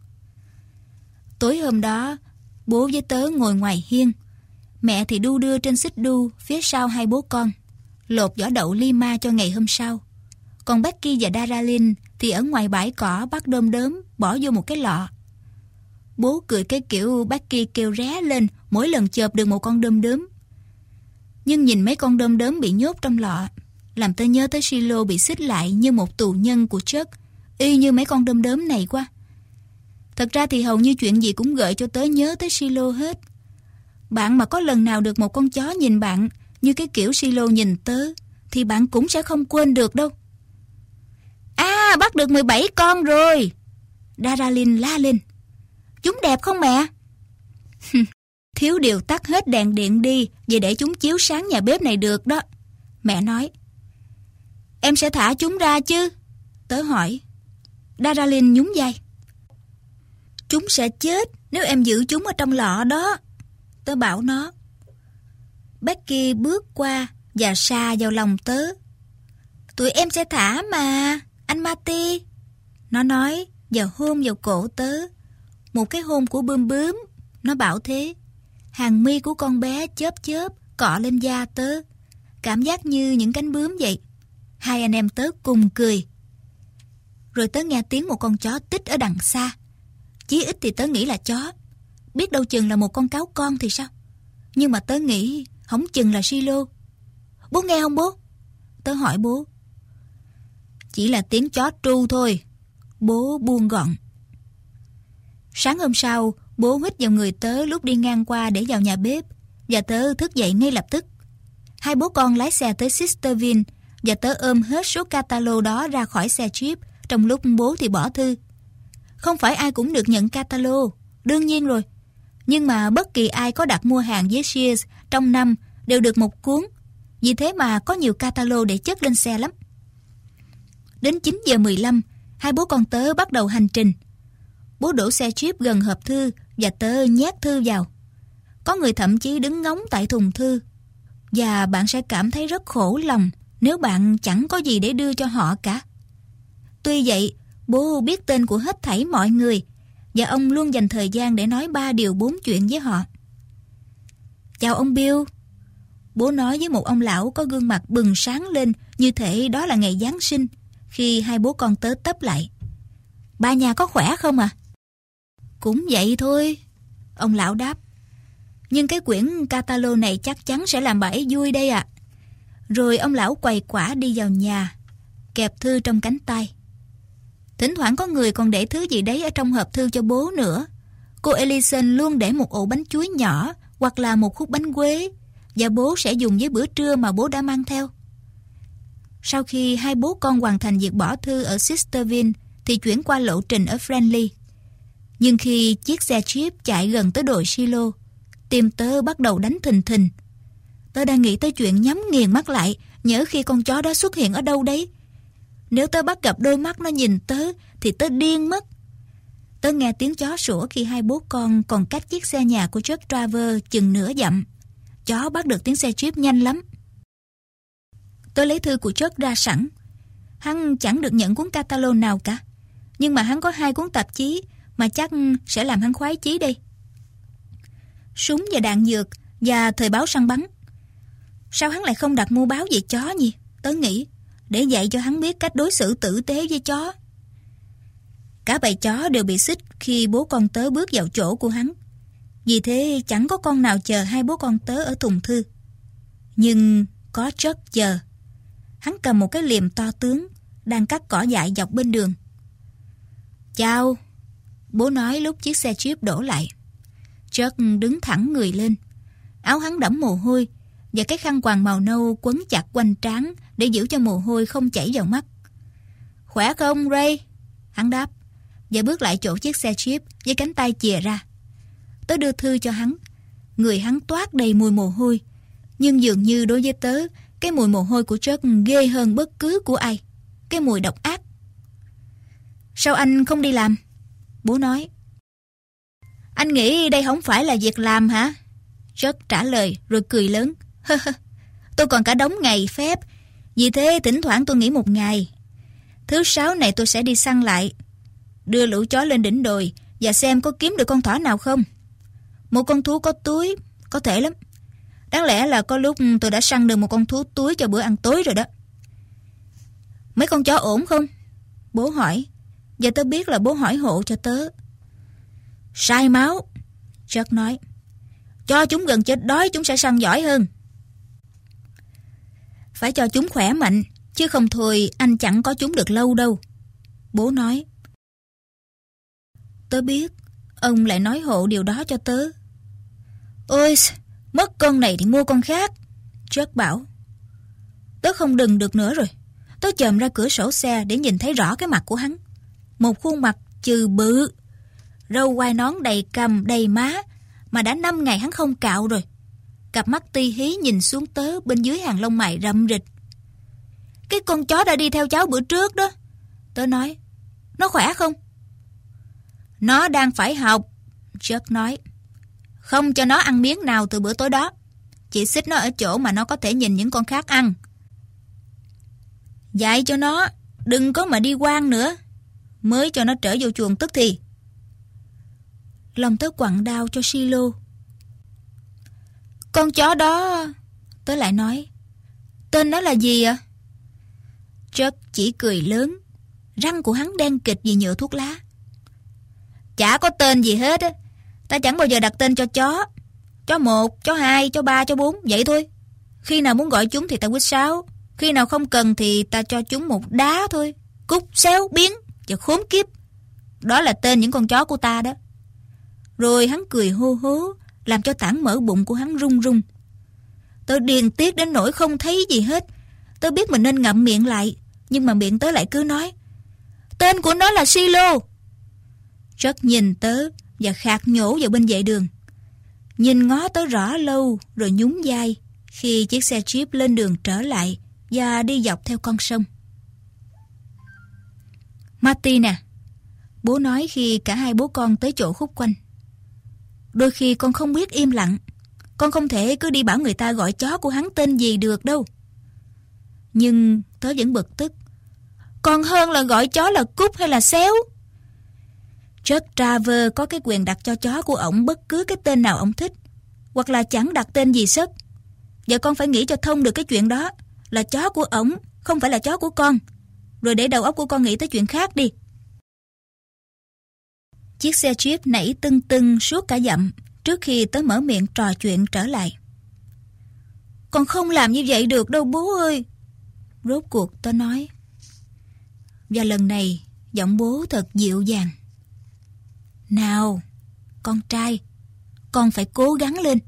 A: Tối hôm đó, bố với tớ ngồi ngoài hiên. Mẹ thì đu đưa trên xích đu phía sau hai bố con, lột vỏ đậu Lima cho ngày hôm sau. Còn Becky và Daralyn thì ở ngoài bãi cỏ bắt đom đóm bỏ vô một cái lọ. Bố cười cái kiểu Becky kêu ré lên mỗi lần chộp được một con đom đóm. Nhưng nhìn mấy con đom đóm bị nhốt trong lọ, làm tớ nhớ tới Shiloh bị xích lại như một tù nhân của Chuck, y như mấy con đom đóm này quá. Thật ra thì hầu như chuyện gì cũng gợi cho tớ nhớ tới Shiloh hết. Bạn mà có lần nào được một con chó nhìn bạn như cái kiểu Shiloh nhìn tớ, thì bạn cũng sẽ không quên được đâu. À, bắt được 17 con rồi! Daralyn la lên. Chúng đẹp không mẹ? Thiếu điều tắt hết đèn điện đi, vì để chúng chiếu sáng nhà bếp này được đó. Mẹ nói. Em sẽ thả chúng ra chứ? Tớ hỏi. Daralyn nhún vai. Chúng sẽ chết nếu em giữ chúng ở trong lọ đó. Tớ bảo nó. Becky bước qua và sa vào lòng tớ. Tụi em sẽ thả mà, anh Marty. Nó nói và hôn vào cổ tớ. Một cái hôn của bướm bướm. Nó bảo thế. Hàng mi của con bé chớp chớp cọ lên da tớ, cảm giác như những cánh bướm vậy. Hai anh em tớ cùng cười. Rồi tớ nghe tiếng một con chó tít ở đằng xa. Chí ít thì tớ nghĩ là chó, biết đâu chừng là một con cáo con thì sao. Nhưng mà tớ nghĩ hổng chừng là Shiloh. Bố nghe không bố? Tớ hỏi bố. Chỉ là tiếng chó tru thôi. Bố buông gọn. Sáng hôm sau, bố huýt vào người tớ lúc đi ngang qua để vào nhà bếp, và tớ thức dậy ngay lập tức. Hai bố con lái xe tới Sisterville, và tớ ôm hết số catalog đó ra khỏi xe Jeep, trong lúc bố thì bỏ thư. Không phải ai cũng được nhận catalog, đương nhiên rồi. Nhưng mà bất kỳ ai có đặt mua hàng với Sears trong năm đều được một cuốn. Vì thế mà có nhiều catalog để chất lên xe lắm. Đến 9 giờ 15, hai bố con tớ bắt đầu hành trình. Bố đổ xe Jeep gần hộp thư và tớ nhét thư vào. Có người thậm chí đứng ngóng tại thùng thư. Và bạn sẽ cảm thấy rất khổ lòng nếu bạn chẳng có gì để đưa cho họ cả. Tuy vậy, bố biết tên của hết thảy mọi người, và ông luôn dành thời gian để nói 3 điều 4 chuyện với họ. Chào ông Bill. Bố nói với một ông lão có gương mặt bừng sáng lên như thể đó là ngày Giáng sinh, khi hai bố con tớ tấp lại. Ba nhà có khỏe không à? Cũng vậy thôi, ông lão đáp. Nhưng cái quyển catalog này chắc chắn sẽ làm bà ấy vui đây ạ. Rồi ông lão quầy quả đi vào nhà, kẹp thư trong cánh tay. Thỉnh thoảng có người còn để thứ gì đấy ở trong hộp thư cho bố nữa. Cô Ellison luôn để một ổ bánh chuối nhỏ hoặc là một khúc bánh quế, và bố sẽ dùng với bữa trưa mà bố đã mang theo. Sau khi hai bố con hoàn thành việc bỏ thư ở Sisterville thì chuyển qua lộ trình ở Friendly. Nhưng khi chiếc xe Jeep chạy gần tới đồi Shiloh, tim tớ bắt đầu đánh thình thình. Tớ đang nghĩ tới chuyện nhắm nghiền mắt lại, nhỡ khi con chó đó xuất hiện ở đâu đấy. Nếu tớ bắt gặp đôi mắt nó nhìn tớ thì tớ điên mất. Tớ nghe tiếng chó sủa khi hai bố con còn cách chiếc xe nhà của Chuck Traver chừng nửa dặm. Chó bắt được tiếng xe Jeep nhanh lắm. Tớ lấy thư của Chuck ra sẵn. Hắn chẳng được nhận cuốn catalog nào cả, nhưng mà hắn có 2 cuốn tạp chí mà chắc sẽ làm hắn khoái chí đây. Súng và đạn dược và thời báo săn bắn. Sao hắn lại không đặt mua báo về chó nhỉ? Tớ nghĩ để dạy cho hắn biết cách đối xử tử tế với chó. Cả bầy chó đều bị xích khi bố con tớ bước vào chỗ của hắn. Vì thế chẳng có con nào chờ hai bố con tớ ở thùng thư. Nhưng có Chuck chờ. Hắn cầm một cái liềm to tướng, đang cắt cỏ dại dọc bên đường. Chào, bố nói lúc chiếc xe Jeep đổ lại. Chuck đứng thẳng người lên. Áo hắn đẫm mồ hôi, và cái khăn quàng màu nâu quấn chặt quanh trán để giữ cho mồ hôi không chảy vào mắt. Khỏe không, Ray? Hắn đáp, và bước lại chỗ chiếc xe Jeep với cánh tay chìa ra. Tớ đưa thư cho hắn. Người hắn toát đầy mùi mồ hôi, nhưng dường như đối với tớ, cái mùi mồ hôi của Chuck ghê hơn bất cứ của ai. Cái mùi độc ác. Sao anh không đi làm? Bố nói. Anh nghĩ đây không phải là việc làm hả? Chuck trả lời rồi cười lớn. Tôi còn cả đống ngày phép, vì thế thỉnh thoảng tôi nghỉ một ngày. Thứ Sáu này tôi sẽ đi săn lại, đưa lũ chó lên đỉnh đồi và xem có kiếm được con thỏ nào không. Một con thú có túi, có thể lắm. Đáng lẽ là có lúc tôi đã săn được một con thú túi cho bữa ăn tối rồi đó. Mấy con chó ổn không? Bố hỏi. Và tớ biết là bố hỏi hộ cho tớ. Sai máu, Chuck nói. Cho chúng gần chết đói chúng sẽ săn giỏi hơn. Phải cho chúng khỏe mạnh, chứ không thôi anh chẳng có chúng được lâu đâu, bố nói. Tớ biết, ông lại nói hộ điều đó cho tớ. Ôi, mất con này thì mua con khác, Chuck bảo. Tớ không đừng được nữa rồi. Tớ chồm ra cửa sổ xe để nhìn thấy rõ cái mặt của hắn. Một khuôn mặt chừ bự, râu quai nón đầy cằm đầy má, mà đã 5 ngày hắn không cạo rồi. Cặp mắt ti hí nhìn xuống tớ bên dưới hàng lông mày rậm rịch. Cái con chó đã đi theo cháu bữa trước đó, tớ nói. Nó khỏe không? Nó đang phải học, Chuck nói. Không cho nó ăn miếng nào từ bữa tối đó. Chỉ xích nó ở chỗ mà nó có thể nhìn những con khác ăn. Dạy cho nó đừng có mà đi quan nữa, mới cho nó trở vô chuồng tức thì. Lòng tớ quặn đau cho Silo. Con chó đó, tớ lại nói. Tên nó là gì ạ? Chuck chỉ cười lớn. Răng của hắn đen kịt vì nhựa thuốc lá. Chả có tên gì hết á. Ta chẳng bao giờ đặt tên cho chó. Chó 1, chó 2, chó 3, chó 4, vậy thôi. Khi nào muốn gọi chúng thì ta quýt sáo. Khi nào không cần thì ta cho chúng một đá thôi. Cút, xéo, biến và khốn kiếp. Đó là tên những con chó của ta đó. Rồi hắn cười hô hố, làm cho tảng mỡ bụng của hắn rung rung. Tớ điên tiết đến nỗi không thấy gì hết. Tớ biết mình nên ngậm miệng lại, nhưng mà miệng tớ lại cứ nói. Tên của nó là Silo. Chuck nhìn tớ và khạc nhổ vào bên vệ đường. Nhìn ngó tớ rõ lâu rồi nhún vai khi chiếc xe Jeep lên đường trở lại và đi dọc theo con sông. Marty nè, bố nói khi cả hai bố con tới chỗ khúc quanh. Đôi khi con không biết im lặng. Con không thể cứ đi bảo người ta gọi chó của hắn tên gì được đâu. Nhưng tớ vẫn bực tức. Còn hơn là gọi chó là Cúp hay là Xéo. Chuck Travers có cái quyền đặt cho chó của ổng bất cứ cái tên nào ổng thích, hoặc là chẳng đặt tên gì sất. Và con phải nghĩ cho thông được cái chuyện đó. Là chó của ổng, không phải là chó của con. Rồi để đầu óc của con nghĩ tới chuyện khác đi. Chiếc xe Jeep nảy tưng tưng suốt cả dặm trước khi tớ mở miệng trò chuyện trở lại. Con không làm như vậy được đâu bố ơi, rốt cuộc tớ nói. Và lần này giọng bố thật dịu dàng. Nào, con trai, con phải cố gắng lên.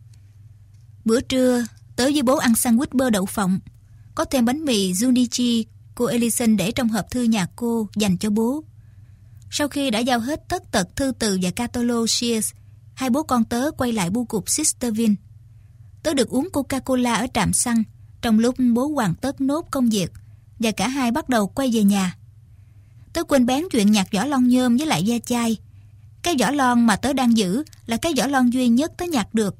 A: Bữa trưa tớ với bố ăn sandwich bơ đậu phộng, có thêm bánh mì Junichi cô Ellison để trong hộp thư nhà cô dành cho bố. Sau khi đã giao hết tất tật thư từ và catalog Sears, hai bố con tớ quay lại bưu cục Sisterville. Tớ được uống Coca-Cola ở trạm xăng trong lúc bố hoàn tất nốt công việc, và cả hai bắt đầu quay về nhà. Tớ quên bén chuyện nhặt vỏ lon nhôm với lại ve chai. Cái vỏ lon mà tớ đang giữ là cái vỏ lon duy nhất tớ nhặt được.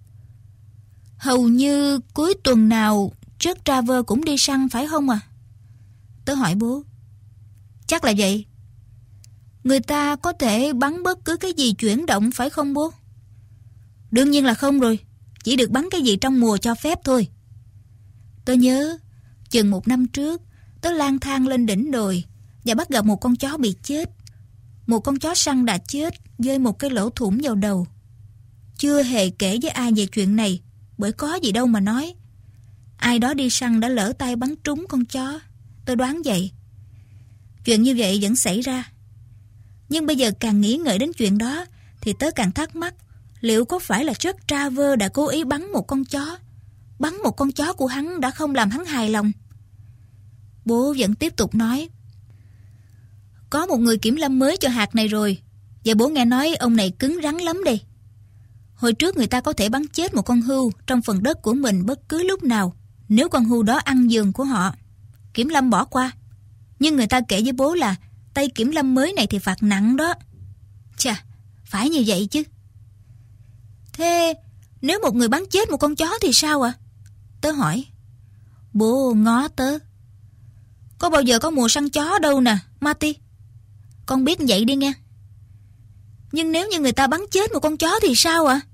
A: Hầu như cuối tuần nào Chuck Travers cũng đi săn phải không à? Tớ hỏi bố. Chắc là vậy. Người ta có thể bắn bất cứ cái gì chuyển động phải không bố? Đương nhiên là không rồi. Chỉ được bắn cái gì trong mùa cho phép thôi. Tớ nhớ chừng 1 năm trước tớ lang thang lên đỉnh đồi và bắt gặp một con chó bị chết. Một con chó săn đã chết với một cái lỗ thủng vào đầu. Chưa hề kể với ai về chuyện này, bởi có gì đâu mà nói. Ai đó đi săn đã lỡ tay bắn trúng con chó. Tôi đoán vậy. Chuyện như vậy vẫn xảy ra. Nhưng bây giờ càng nghĩ ngợi đến chuyện đó thì tớ càng thắc mắc, liệu có phải là Chuck Travers đã cố ý bắn một con chó? Bắn một con chó của hắn đã không làm hắn hài lòng. Bố vẫn tiếp tục nói. Có một người kiểm lâm mới cho hạt này rồi, và bố nghe nói ông này cứng rắn lắm đây. Hồi trước người ta có thể bắn chết một con hươu trong phần đất của mình bất cứ lúc nào, nếu con hươu đó ăn giường của họ. Kiểm lâm bỏ qua. Nhưng người ta kể với bố là tay kiểm lâm mới này thì phạt nặng đó. Chà, phải như vậy chứ. Thế Nếu một người bắn chết một con chó thì sao ạ? Tớ hỏi. Bố ngó tớ. Có bao giờ có mùa săn chó đâu nè, Marty. Con biết vậy đi nghe. Nhưng nếu như người ta bắn chết một con chó thì sao ạ?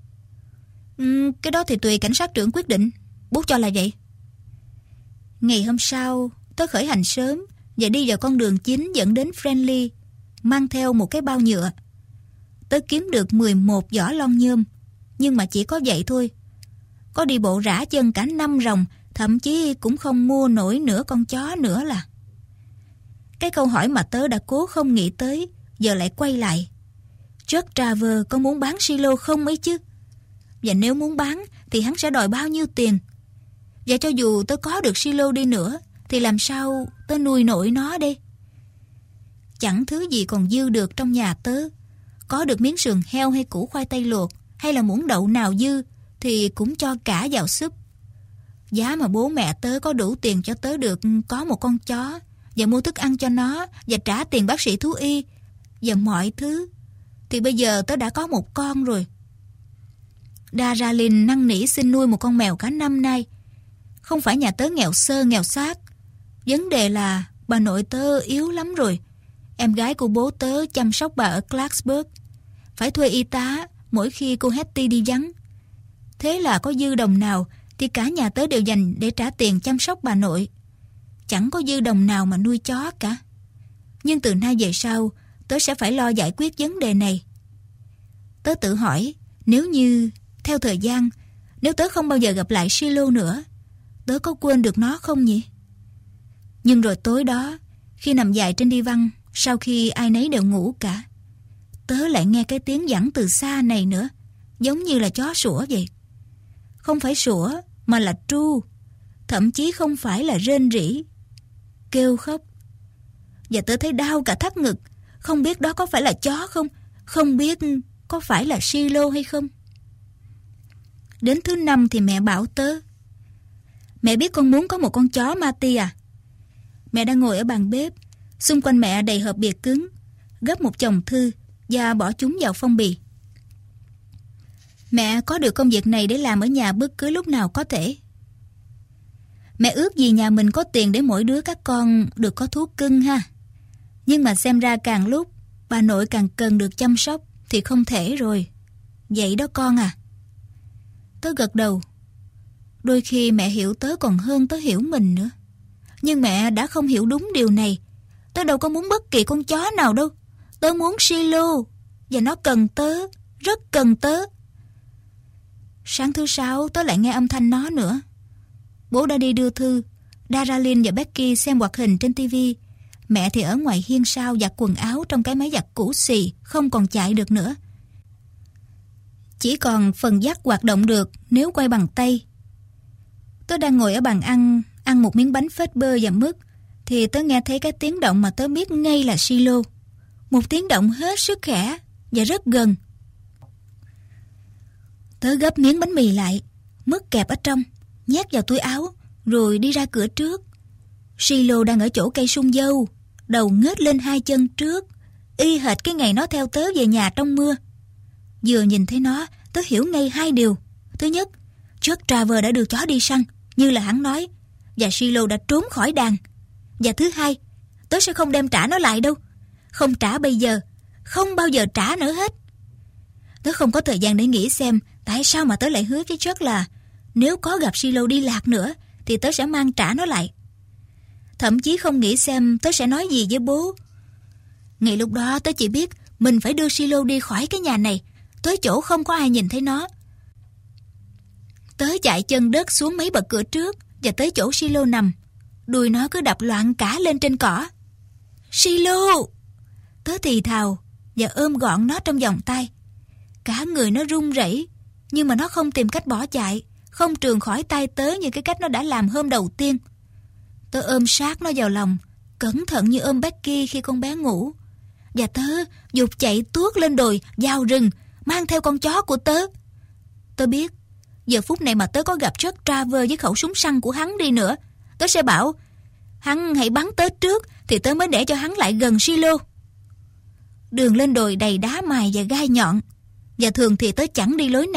A: Cái đó thì tùy cảnh sát trưởng quyết định. Bố cho là vậy. Ngày hôm sau, tớ khởi hành sớm và đi vào con đường chính dẫn đến Friendly, mang theo một cái bao nhựa. Tớ kiếm được 11 giỏ lon nhôm, nhưng mà chỉ có vậy thôi. Có đi bộ rã chân cả 5 vòng, thậm chí cũng không mua nổi nửa con chó nữa là. Cái câu hỏi mà tớ đã cố không nghĩ tới, giờ lại quay lại. Chuck Travers có muốn bán silo không ấy chứ? Và nếu muốn bán thì hắn sẽ đòi bao nhiêu tiền? Và cho dù tớ có được silo đi nữa thì làm sao tớ nuôi nổi nó đây? Chẳng thứ gì còn dư được trong nhà tớ. Có được miếng sườn heo hay củ khoai tây luộc hay là muỗng đậu nào dư thì cũng cho cả vào súp. Giá mà bố mẹ tớ có đủ tiền cho tớ được có một con chó và mua thức ăn cho nó và trả tiền bác sĩ thú y và mọi thứ thì bây giờ tớ đã có một con rồi. Daralyn năn nỉ xin nuôi một con mèo cả năm nay. Không phải nhà tớ nghèo sơ nghèo xác. Vấn đề là bà nội tớ yếu lắm rồi. Em gái của bố tớ chăm sóc bà ở Clarksburg. Phải thuê y tá mỗi khi cô Hetty đi vắng. Thế là có dư đồng nào thì cả nhà tớ đều dành để trả tiền chăm sóc bà nội. Chẳng có dư đồng nào mà nuôi chó cả. Nhưng từ nay về sau tớ sẽ phải lo giải quyết vấn đề này. Tớ tự hỏi, nếu như theo thời gian, nếu tớ không bao giờ gặp lại Shiloh nữa, tớ có quên được nó không nhỉ? Nhưng rồi tối đó, khi nằm dài trên đi văn, sau khi ai nấy đều ngủ cả, tớ lại nghe cái tiếng vẳng từ xa này nữa, giống như là chó sủa vậy. Không phải sủa mà là tru, thậm chí không phải là rên rỉ, kêu khóc. Và tớ thấy đau cả thắt ngực, không biết đó có phải là chó không, không biết có phải là Shiloh hay không. Đến thứ 5 thì mẹ bảo tớ, mẹ biết con muốn có một con chó Marty à? Mẹ đang ngồi ở bàn bếp, xung quanh mẹ đầy hộp bìa cứng, gấp một chồng thư và bỏ chúng vào phong bì. Mẹ có được công việc này để làm ở nhà bất cứ lúc nào có thể. Mẹ ước gì nhà mình có tiền để mỗi đứa các con được có thú cưng ha. Nhưng mà xem ra càng lúc bà nội càng cần được chăm sóc thì không thể rồi. Vậy đó con à. Tớ gật đầu. Đôi khi mẹ hiểu tớ còn hơn tớ hiểu mình nữa. Nhưng mẹ đã không hiểu đúng điều này. Tớ đâu có muốn bất kỳ con chó nào đâu. Tớ muốn Shiloh. Và nó cần tớ. Rất cần tớ. Sáng thứ 6 tớ lại nghe âm thanh nó nữa. Bố đã đi đưa thư. Daralyn và Becky xem hoạt hình trên TV. Mẹ thì ở ngoài hiên sau giặt quần áo trong cái máy giặt cũ xì, không còn chạy được nữa. Chỉ còn phần dắt hoạt động được nếu quay bằng tay. Tớ đang ngồi ở bàn ăn một miếng bánh phết bơ và mứt, thì tớ nghe thấy cái tiếng động mà tớ biết ngay là Shiloh. Một tiếng động hết sức khẽ và rất gần. Tớ gấp miếng bánh mì lại, mứt kẹp ở trong, nhét vào túi áo, rồi đi ra cửa trước. Shiloh đang ở chỗ cây sung dâu, đầu ngết lên 2 chân trước, y hệt cái ngày nó theo tớ về nhà trong mưa. Vừa nhìn thấy nó, tớ hiểu ngay 2 điều. Thứ nhất, Chuck Travers đã đưa chó đi săn, như là hắn nói, và Shiloh đã trốn khỏi đàn. Và thứ hai, tớ sẽ không đem trả nó lại đâu. Không trả bây giờ, không bao giờ trả nữa hết. Tớ không có thời gian để nghĩ xem tại sao mà tớ lại hứa với Chuck là nếu có gặp Shiloh đi lạc nữa thì tớ sẽ mang trả nó lại. Thậm chí không nghĩ xem tớ sẽ nói gì với bố. Ngay lúc đó tớ chỉ biết mình phải đưa Shiloh đi khỏi cái nhà này, tới chỗ không có ai nhìn thấy nó. Tớ chạy chân đất xuống mấy bậc cửa trước và tới chỗ Shiloh nằm. Đuôi nó cứ đập loạn cả lên trên cỏ. Shiloh! Tớ thì thào và ôm gọn nó trong vòng tay. Cả người nó run rẩy, nhưng mà nó không tìm cách bỏ chạy, không trườn khỏi tay tớ như cái cách nó đã làm hôm đầu tiên. Tớ ôm sát nó vào lòng, cẩn thận như ôm Becky khi con bé ngủ. Và tớ giục chạy tuốt lên đồi, vào rừng, mang theo con chó của tớ. Tớ biết, giờ phút này mà tớ có gặp Chuck Travers với khẩu súng săn của hắn đi nữa, tớ sẽ bảo hắn hãy bắn tớ trước thì tớ mới để cho hắn lại gần Shiloh. Đường lên đồi đầy đá mài và gai nhọn, và thường thì tớ chẳng đi lối này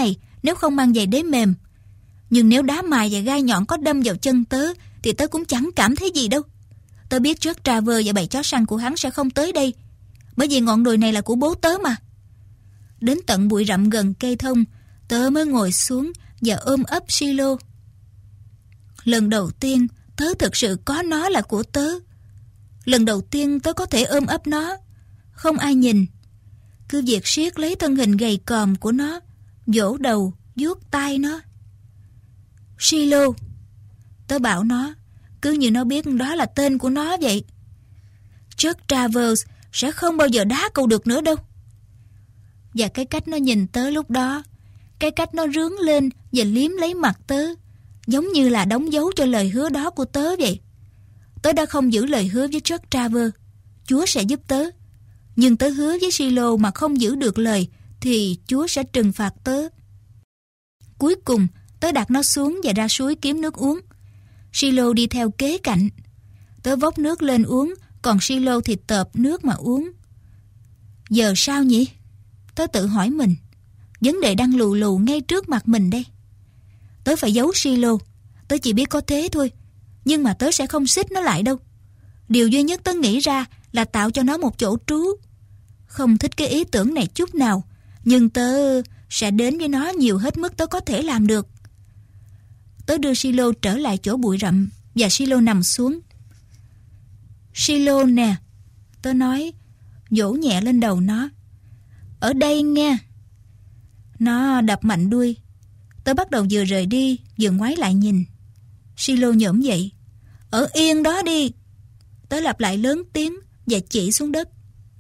A: nếu không mang giày đế mềm. Nhưng nếu đá mài và gai nhọn có đâm vào chân tớ thì tớ cũng chẳng cảm thấy gì đâu. Tớ biết Jack Travers và bầy chó săn của hắn sẽ không tới đây, bởi vì ngọn đồi này là của bố tớ mà. Đến tận bụi rậm gần cây thông, tớ mới ngồi xuống và ôm ấp Silo. Lần đầu tiên tớ thực sự có nó là của tớ. Lần đầu tiên tớ có thể ôm ấp nó, không ai nhìn. Cứ việc siết lấy thân hình gầy còm của nó, vỗ đầu, vuốt tai nó. Silo, tớ bảo nó, cứ như nó biết đó là tên của nó vậy. Jack Travers sẽ không bao giờ đá cậu được nữa đâu. Và cái cách nó nhìn tớ lúc đó, cái cách nó rướn lên và liếm lấy mặt tớ, giống như là đóng dấu cho lời hứa đó của tớ vậy. Tớ đã không giữ lời hứa với Jack Travers, Chúa sẽ giúp tớ. Nhưng tớ hứa với Silo mà không giữ được lời thì Chúa sẽ trừng phạt tớ. Cuối cùng, tớ đặt nó xuống và ra suối kiếm nước uống. Silo đi theo kế cạnh. Tớ vốc nước lên uống, còn Silo thì tợp nước mà uống. Giờ sao nhỉ? Tớ tự hỏi mình. Vấn đề đang lù lù ngay trước mặt mình đây. Tớ phải giấu Silo. Tớ chỉ biết có thế thôi. Nhưng mà tớ sẽ không xích nó lại đâu. Điều duy nhất tớ nghĩ ra là tạo cho nó một chỗ trú. Không thích cái ý tưởng này chút nào, nhưng tớ sẽ đến với nó nhiều hết mức tớ có thể làm được. Tớ đưa Silo trở lại chỗ bụi rậm và Silo nằm xuống. Silo nè, tớ nói, vỗ nhẹ lên đầu nó. Ở đây nghe. Nó đập mạnh đuôi. Tớ bắt đầu vừa rời đi, vừa ngoái lại nhìn. Silo nhổm dậy. Ở yên đó đi. Tớ lặp lại lớn tiếng và chỉ xuống đất.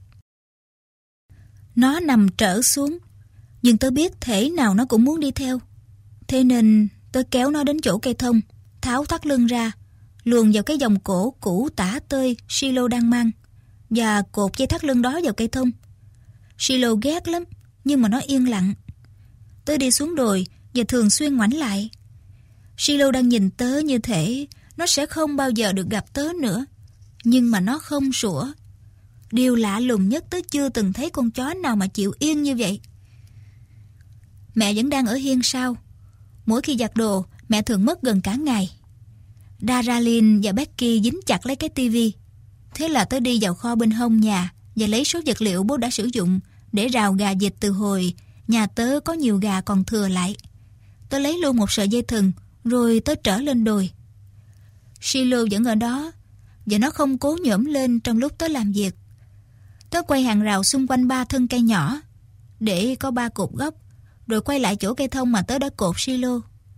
A: Nó nằm trở xuống, nhưng tớ biết thể nào nó cũng muốn đi theo. Thế nên tớ kéo nó đến chỗ cây thông, tháo thắt lưng ra, luồn vào cái vòng cổ cũ tả tơi Silo đang mang, và cột dây thắt lưng đó vào cây thông. Silo ghét lắm, nhưng mà nó yên lặng. Tớ đi xuống đồi và thường xuyên ngoảnh lại. Silo đang nhìn tớ như thể nó sẽ không bao giờ được gặp tớ nữa. Nhưng mà nó không sủa. Điều lạ lùng nhất, tớ chưa từng thấy con chó nào mà chịu yên như vậy. Mẹ vẫn đang ở hiên sau. Mỗi khi giặt đồ, mẹ thường mất gần cả ngày. Daralyn và Becky dính chặt lấy cái tivi. Thế là tớ đi vào kho bên hông nhà và lấy số vật liệu bố đã sử dụng để rào gà vịt từ hồi nhà tớ có nhiều gà còn thừa lại. Tớ lấy luôn một sợi dây thừng, rồi tớ trở lên đồi. Silo vẫn ở đó, và nó không cố nhổm lên trong lúc tớ làm việc. Tớ quay hàng rào xung quanh 3 thân cây nhỏ, để có 3 cột gốc, rồi quay lại chỗ cây thông mà tớ đã cột Silo.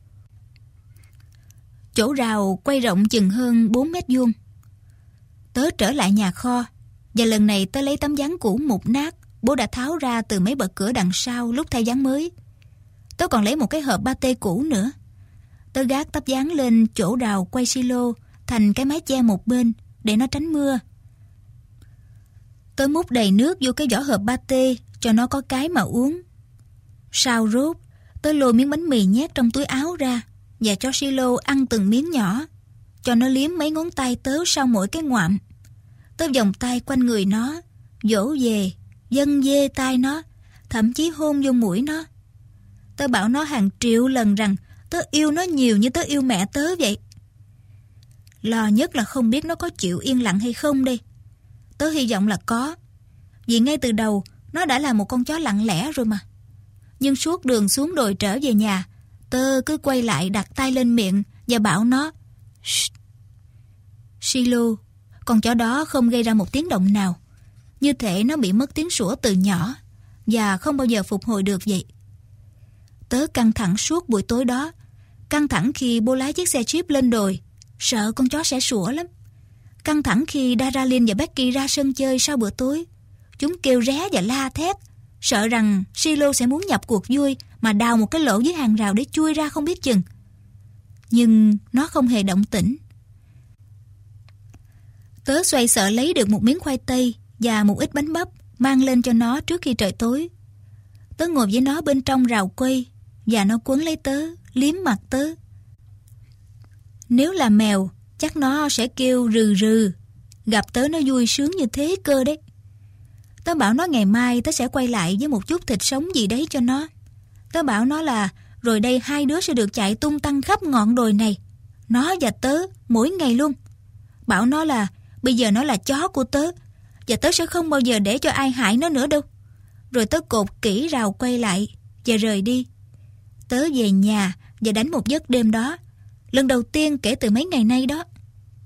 A: Chỗ rào quay rộng chừng hơn 4 mét vuông. Tớ trở lại nhà kho, và lần này tớ lấy tấm ván cũ mục nát bố đã tháo ra từ mấy bậc cửa đằng sau lúc thay ván mới. Tớ còn lấy một cái hộp pate cũ nữa. Tớ gác tấm ván lên chỗ rào quay Silo thành cái mái che một bên để nó tránh mưa. Tớ múc đầy nước vô cái vỏ hộp pate cho nó có cái mà uống. Sau rốt, tớ lôi miếng bánh mì nhét trong túi áo ra và cho Silo ăn từng miếng nhỏ, cho nó liếm mấy ngón tay tớ sau mỗi cái ngoạm. Tớ vòng tay quanh người nó, vỗ về, vân vê tai nó, thậm chí hôn vô mũi nó. Tớ bảo nó hàng triệu lần rằng tớ yêu nó nhiều như tớ yêu mẹ tớ vậy. Lo nhất là không biết nó có chịu yên lặng hay không đây. Tớ hy vọng là có, vì ngay từ đầu nó đã là một con chó lặng lẽ rồi mà. Nhưng suốt đường xuống đồi trở về nhà, tớ cứ quay lại đặt tay lên miệng và bảo nó Shh. Silo, con chó đó không gây ra một tiếng động nào, như thể nó bị mất tiếng sủa từ nhỏ và không bao giờ phục hồi được vậy. Tớ căng thẳng suốt buổi tối đó, căng thẳng khi bố lái chiếc xe Jeep lên đồi, sợ con chó sẽ sủa lắm. Căng thẳng khi Daralyn và Becky ra sân chơi sau bữa tối. Chúng kêu ré và la thét, sợ rằng Silo sẽ muốn nhập cuộc vui mà đào một cái lỗ dưới hàng rào để chui ra không biết chừng. Nhưng nó không hề động tĩnh. Tớ xoay sở lấy được một miếng khoai tây và một ít bánh bắp mang lên cho nó trước khi trời tối. Tớ ngồi với nó bên trong rào quây và nó quấn lấy tớ, liếm mặt tớ. Nếu là mèo, chắc nó sẽ kêu rừ rừ. Gặp tớ nó vui sướng như thế cơ đấy. Tớ bảo nó ngày mai tớ sẽ quay lại với một chút thịt sống gì đấy cho nó. Tớ bảo nó là Rồi đây hai đứa sẽ được chạy tung tăng khắp ngọn đồi này. Nó và tớ mỗi ngày luôn. Bảo nó là bây giờ nó là chó của tớ, và tớ sẽ không bao giờ để cho ai hại nó nữa đâu. Rồi tớ cột kỹ rào quay lại và rời đi. Tớ về nhà và đánh một giấc đêm đó, lần đầu tiên kể từ mấy ngày nay đó.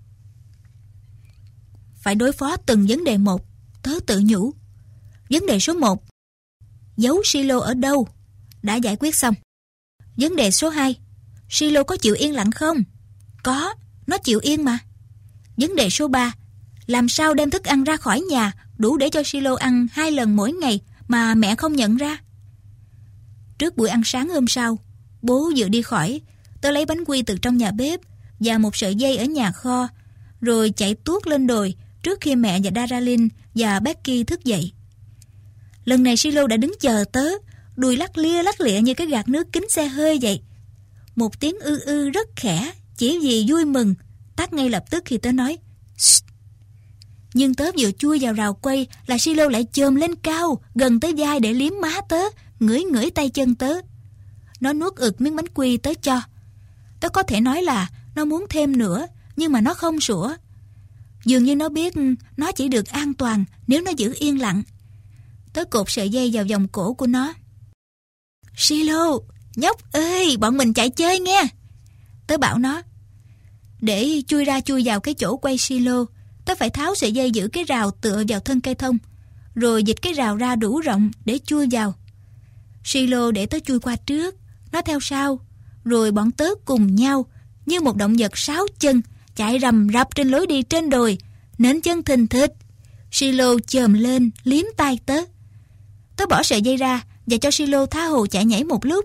A: Phải đối phó từng vấn đề một, tớ tự nhủ. Vấn đề số 1, giấu Silo ở đâu? Đã giải quyết xong. Vấn đề số 2, Silo có chịu yên lặng không? Có, nó chịu yên mà. Vấn đề số 3, làm sao đem thức ăn ra khỏi nhà đủ để cho Silo ăn 2 lần mỗi ngày mà mẹ không nhận ra? Trước buổi ăn sáng hôm sau, bố vừa đi khỏi, tớ lấy bánh quy từ trong nhà bếp và một sợi dây ở nhà kho, rồi chạy tuốt lên đồi trước khi mẹ và Daralyn và Becky thức dậy. Lần này Silo đã đứng chờ tớ, đùi lắc lịa như cái gạt nước kính xe hơi vậy. Một tiếng ư ư rất khẽ, chỉ vì vui mừng, tắt ngay lập tức khi tớ nói Shh. Nhưng tớ vừa chui vào rào quay là Silo lại chồm lên cao, gần tới vai để liếm má tớ, ngửi tay chân tớ. Nó nuốt ực miếng bánh quy tớ cho. Tớ có thể nói là nó muốn thêm nữa, nhưng mà nó không sủa. Dường như nó biết nó chỉ được an toàn nếu nó giữ yên lặng. Tớ cột sợi dây vào vòng cổ của nó. Silo, nhóc ơi, bọn mình chạy chơi nghe. Tớ bảo nó. Để chui ra chui vào cái chỗ quay Silo, tớ phải tháo sợi dây giữ cái rào tựa vào thân cây thông, rồi dịch cái rào ra đủ rộng để chui vào. Silo để tớ chui qua trước, nó theo sau, rồi bọn tớ cùng nhau như một động vật 6 chân chạy rầm rập trên lối đi trên đồi, nến chân thình thịch. Silo chồm lên liếm tay tớ. Tớ bỏ sợi dây ra và cho Silo tha hồ chạy nhảy một lúc.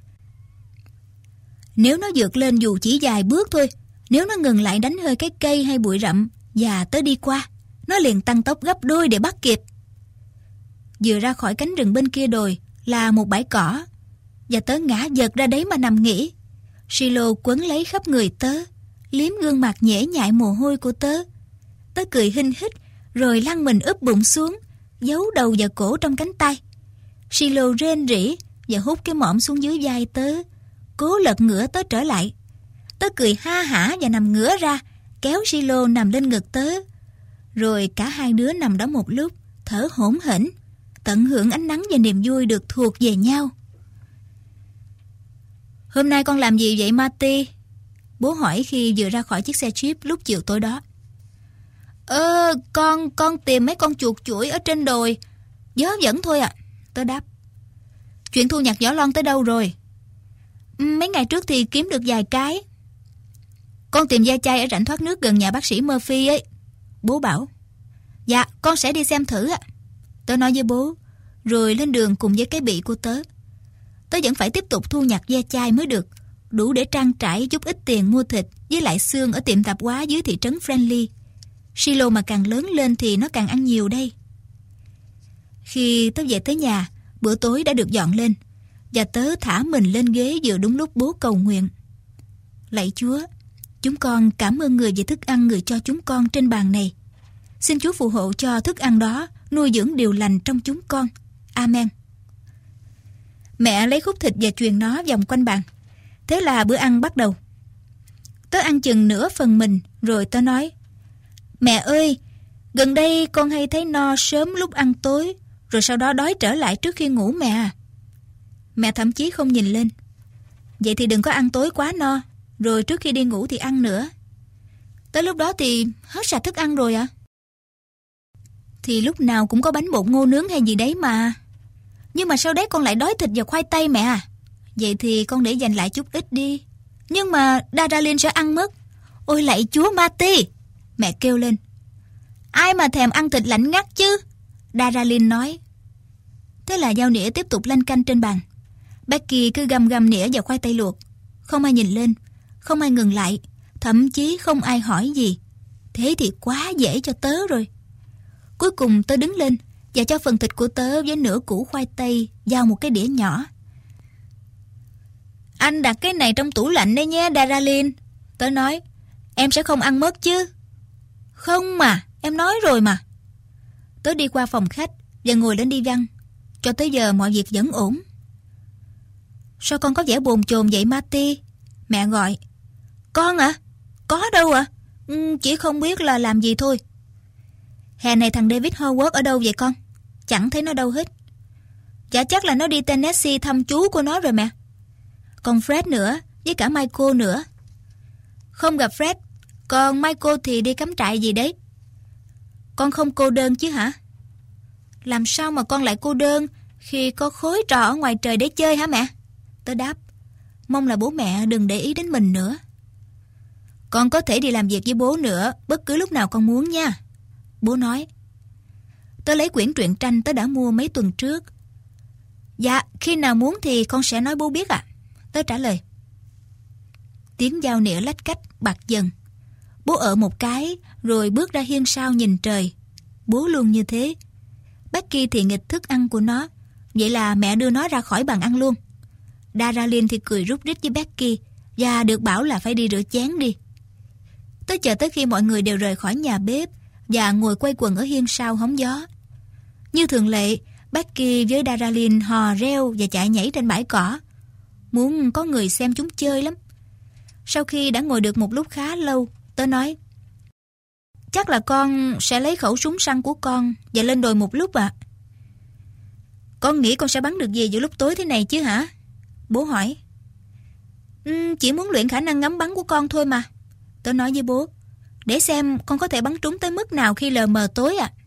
A: Nếu nó vượt lên dù chỉ vài bước thôi, nếu nó ngừng lại đánh hơi cái cây hay bụi rậm và tớ đi qua, nó liền tăng tốc gấp đôi để bắt kịp. Vừa ra khỏi cánh rừng bên kia đồi là một bãi cỏ, và tớ ngã giật ra đấy mà nằm nghỉ. Silo quấn lấy khắp người tớ, liếm gương mặt nhễ nhại mồ hôi của tớ. Tớ cười hinh hít, rồi lăn mình úp bụng xuống, giấu đầu và cổ trong cánh tay. Silo rên rỉ và hút cái mõm xuống dưới vai tớ, cố lật ngửa tớ trở lại. Tớ cười ha hả và nằm ngửa ra, kéo Silo nằm lên ngực tớ. Rồi cả hai đứa nằm đó một lúc, thở hổn hển, tận hưởng ánh nắng và niềm vui được thuộc về nhau. Hôm nay con làm gì vậy Marty? Bố hỏi khi vừa ra khỏi chiếc xe Jeep lúc chiều tối đó. Con tìm mấy con chuột chuỗi ở trên đồi. Vớ vẩn thôi à, tớ đáp. Chuyện thu nhặt vỏ lon tới đâu rồi? Mấy ngày trước thì kiếm được vài cái. Con tìm ve chai ở rãnh thoát nước gần nhà bác sĩ Murphy ấy, bố bảo. Dạ, con sẽ đi xem thử ạ, tớ nói với bố, rồi lên đường cùng với cái bị của tớ. Tớ vẫn phải tiếp tục thu nhặt ve chai mới được, đủ để trang trải chút ít tiền mua thịt với lại xương ở tiệm tạp hóa dưới thị trấn Friendly. Silo mà càng lớn lên thì nó càng ăn nhiều đây. Khi tớ về tới nhà, bữa tối đã được dọn lên, và tớ thả mình lên ghế vừa đúng lúc bố cầu nguyện. Lạy Chúa, chúng con cảm ơn Người về thức ăn Người cho chúng con trên bàn này. Xin Chúa phù hộ cho thức ăn đó nuôi dưỡng điều lành trong chúng con. Amen. Mẹ lấy khúc thịt và chuyền nó vòng quanh bàn. Thế là bữa ăn bắt đầu. Tớ ăn chừng nửa phần mình, rồi tớ nói: Mẹ ơi, gần đây con hay thấy no sớm lúc ăn tối, rồi sau đó đói trở lại trước khi ngủ mẹ à. Mẹ thậm chí không nhìn lên. Vậy thì đừng có ăn tối quá no, rồi trước khi đi ngủ thì ăn nữa. Tới lúc đó thì hết sạch thức ăn rồi à? Thì lúc nào cũng có bánh bột ngô nướng hay gì đấy mà. Nhưng mà sau đấy con lại đói thịt và khoai tây mẹ à. Vậy thì con để dành lại chút ít đi. Nhưng mà Daralyn sẽ ăn mất. Ôi lạy Chúa Marty, mẹ kêu lên. Ai mà thèm ăn thịt lạnh ngắt chứ, Daralyn nói. Thế là dao nĩa tiếp tục lanh canh trên bàn. Becky cứ găm nĩa vào khoai tây luộc. Không ai nhìn lên, không ai ngừng lại, thậm chí không ai hỏi gì. Thế thì quá dễ cho tớ rồi. Cuối cùng tớ đứng lên và cho phần thịt của tớ với nửa củ khoai tây vào một cái đĩa nhỏ. Anh đặt cái này trong tủ lạnh đấy nhé Daralyn, tớ nói. Em sẽ không ăn mất chứ? Không mà, em nói rồi mà. Tớ đi qua phòng khách và ngồi lên đi văn. Cho tới giờ mọi việc vẫn ổn. Sao con có vẻ bồn chồn vậy Marty? Mẹ gọi. Con à? Có đâu ạ? Chỉ không biết là làm gì thôi. Hè này thằng David Howard ở đâu vậy con? Chẳng thấy nó đâu hết. Dạ chắc là nó đi Tennessee thăm chú của nó rồi mẹ. Còn Fred nữa, với cả Michael nữa. Không gặp Fred. Còn Michael thì đi cắm trại gì đấy. Con không cô đơn chứ hả? Làm sao mà con lại cô đơn khi có khối trò ở ngoài trời để chơi hả mẹ? Tớ đáp. Mong là bố mẹ đừng để ý đến mình nữa. Con có thể đi làm việc với bố nữa bất cứ lúc nào con muốn nha. Bố nói. Tớ lấy quyển truyện tranh tớ đã mua mấy tuần trước. Dạ, khi nào muốn thì con sẽ nói bố biết ạ. Tớ trả lời. Tiếng dao nĩa lách cách bặt dần. Bố ở một cái rồi bước ra hiên sau nhìn trời. Bố luôn như thế. Becky thì nghịch thức ăn của nó. Vậy là mẹ đưa nó ra khỏi bàn ăn luôn. Daralyn thì cười rút rít với Becky và được bảo là phải đi rửa chén đi. Tớ chờ tới khi mọi người đều rời khỏi nhà bếp và ngồi quay quần ở hiên sau hóng gió. Như thường lệ, Becky với Daralyn hò reo và chạy nhảy trên bãi cỏ. Muốn có người xem chúng chơi lắm. Sau khi đã ngồi được một lúc khá lâu, tớ nói. Chắc là con sẽ lấy khẩu súng săn của con và lên đồi một lúc ạ. Con nghĩ con sẽ bắn được gì giữa lúc tối thế này chứ hả? Bố hỏi. Chỉ muốn luyện khả năng ngắm bắn của con thôi mà. Tớ nói với bố. Để xem con có thể bắn trúng tới mức nào khi lờ mờ tối ạ.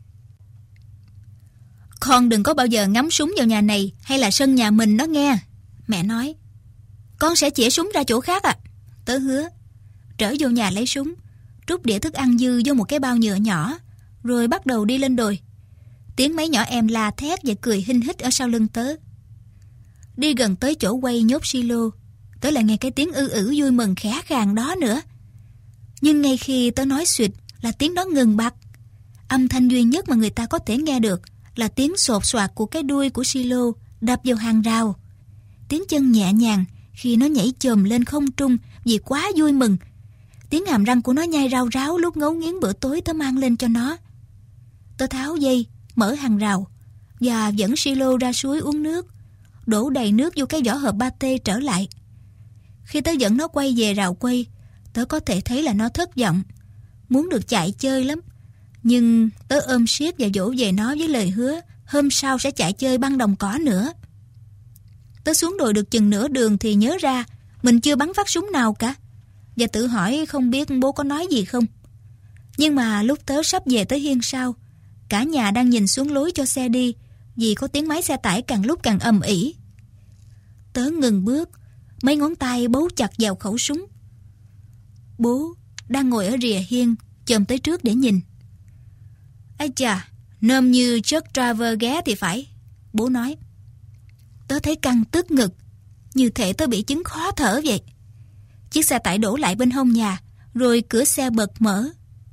A: Con đừng có bao giờ ngắm súng vào nhà này hay là sân nhà mình đó nghe. Mẹ nói. Con sẽ chĩa súng ra chỗ khác ạ. Tớ hứa. Trở vô nhà lấy súng, trút đĩa thức ăn dư vô một cái bao nhựa nhỏ, rồi bắt đầu đi lên đồi. Tiếng mấy nhỏ em la thét và cười hinh hít ở sau lưng tớ. Đi gần tới chỗ quay nhốt silo, tớ lại nghe cái tiếng ư ử vui mừng khẽ khàng đó nữa. Nhưng ngay khi tớ nói suýt là tiếng đó ngừng bặt. Âm thanh duy nhất mà người ta có thể nghe được là tiếng sột soạt của cái đuôi của silo đập vào hàng rào. Tiếng chân nhẹ nhàng khi nó nhảy chồm lên không trung vì quá vui mừng. Tiếng hàm răng của nó nhai rau ráo lúc ngấu nghiến bữa tối tớ mang lên cho nó. Tớ tháo dây, mở hàng rào và dẫn silo ra suối uống nước, đổ đầy nước vô cái vỏ hộp pate trở lại. Khi tớ dẫn nó quay về rào quay, tớ có thể thấy là nó thất vọng, muốn được chạy chơi lắm. Nhưng tớ ôm siết và dỗ về nó với lời hứa hôm sau sẽ chạy chơi băng đồng cỏ nữa. Tớ xuống đồi được chừng nửa đường thì nhớ ra mình chưa bắn phát súng nào cả, và tự hỏi không biết bố có nói gì không. Nhưng mà lúc tớ sắp về tới hiên sau, cả nhà đang nhìn xuống lối cho xe đi vì có tiếng máy xe tải càng lúc càng ầm ĩ. Tớ ngừng bước, mấy ngón tay bấu chặt vào khẩu súng. Bố đang ngồi ở rìa hiên chồm tới trước để nhìn. Ây chà, nôm như Chuck Traver ghé thì phải, bố nói. Tớ thấy căng tức ngực, như thể tớ bị chứng khó thở vậy. Chiếc xe tải đổ lại bên hông nhà, rồi cửa xe bật mở.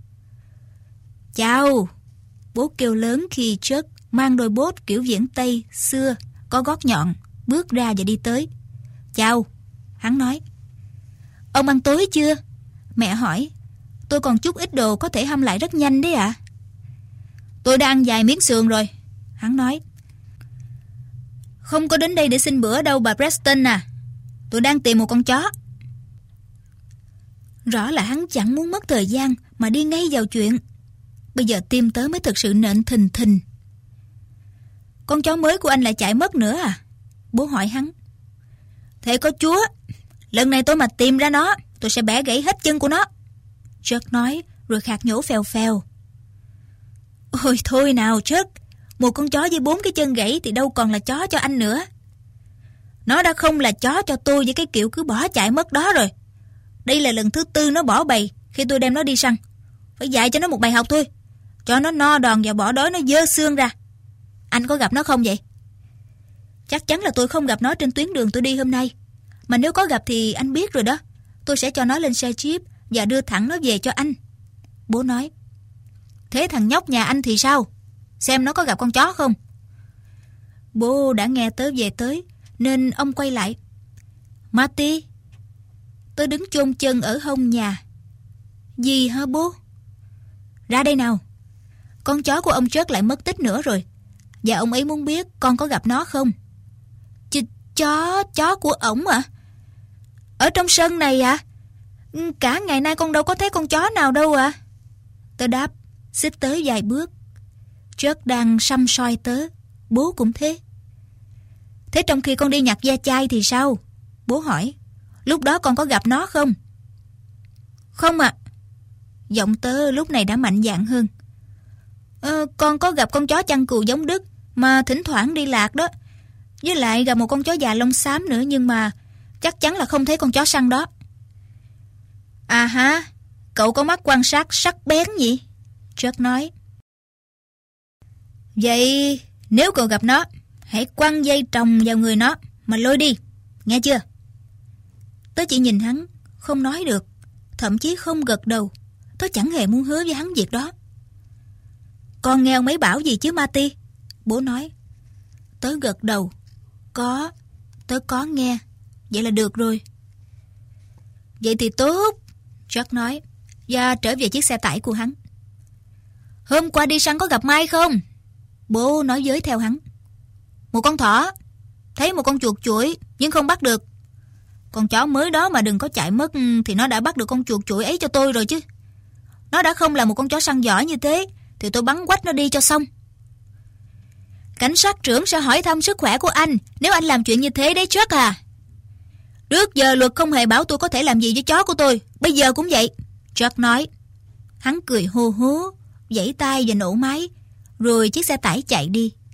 A: Chào! Bố kêu lớn khi Chuck mang đôi bốt kiểu viễn Tây xưa có gót nhọn bước ra và đi tới. Chào! Hắn nói. Ông ăn tối chưa? Mẹ hỏi. Tôi còn chút ít đồ có thể hâm lại rất nhanh đấy ạ. Tôi đã ăn vài miếng sườn rồi, hắn nói. Không có đến đây để xin bữa đâu bà Preston à. Tôi đang tìm một con chó. Rõ là hắn chẳng muốn mất thời gian mà đi ngay vào chuyện. Bây giờ tim tớ mới thực sự nện thình thình. Con chó mới của anh lại chạy mất nữa à? Bố hỏi hắn. Thế có chúa, lần này tôi mà tìm ra nó, tôi sẽ bẻ gãy hết chân của nó, Chuck nói rồi khạc nhổ phèo phèo. Ôi thôi nào Chuck, một con chó với 4 cái chân gãy thì đâu còn là chó cho anh nữa. Nó đã không là chó cho tôi với cái kiểu cứ bỏ chạy mất đó rồi. Đây là lần thứ 4 nó bỏ bầy khi tôi đem nó đi săn. Phải dạy cho nó một bài học thôi, cho nó no đòn và bỏ đói nó dơ xương ra. Anh có gặp nó không vậy? Chắc chắn là tôi không gặp nó trên tuyến đường tôi đi hôm nay. Mà nếu có gặp thì anh biết rồi đó. Tôi sẽ cho nó lên xe jeep và đưa thẳng nó về cho anh, bố nói. Thế thằng nhóc nhà anh thì sao? Xem nó có gặp con chó không? Bố đã nghe tớ về tới nên ông quay lại. Marty. Tớ đứng chôn chân ở hông nhà. Gì hả bố? Ra đây nào. Con chó của ông Chuck lại mất tích nữa rồi, và ông ấy muốn biết con có gặp nó không. Chó của ổng à? Ở trong sân này à? Cả ngày nay con đâu có thấy con chó nào đâu à? Tớ đáp, xích tới vài bước. Chuck đang săm soi tớ. Bố cũng thế. Thế trong khi con đi nhặt ve chai thì sao? Bố hỏi. Lúc đó con có gặp nó không? Không ạ. Giọng tớ lúc này đã mạnh dạn hơn. Con có gặp con chó chăn cừu giống Đức mà thỉnh thoảng đi lạc đó. Với lại gặp một con chó già lông xám nữa, nhưng mà chắc chắn là không thấy con chó săn đó. À ha, cậu có mắt quan sát sắc bén nhỉ? Chuck nói. Vậy nếu cậu gặp nó, hãy quăng dây trồng vào người nó mà lôi đi, nghe chưa? Tớ chỉ nhìn hắn, không nói được, thậm chí không gật đầu. Tớ chẳng hề muốn hứa với hắn việc đó. Con nghe ông ấy bảo gì chứ Marty? Bố nói. Tớ gật đầu. Tớ có nghe. Vậy là được rồi. Vậy thì tốt, Chuck nói, và trở về chiếc xe tải của hắn. Hôm qua đi săn có gặp Mai không? Bố nói với theo hắn. Một con thỏ. Thấy một con chuột chuỗi nhưng không bắt được. Con chó mới đó mà đừng có chạy mất thì nó đã bắt được con chuột chuỗi ấy cho tôi rồi chứ. Nó đã không là một con chó săn giỏi như thế thì tôi bắn quách nó đi cho xong. Cảnh sát trưởng sẽ hỏi thăm sức khỏe của anh nếu anh làm chuyện như thế đấy Chuck à. Trước giờ luật không hề bảo tôi có thể làm gì với chó của tôi. Bây giờ cũng vậy, Chuck nói. Hắn cười hô hố, vẫy tay và nổ máy. Rồi chiếc xe tải chạy đi.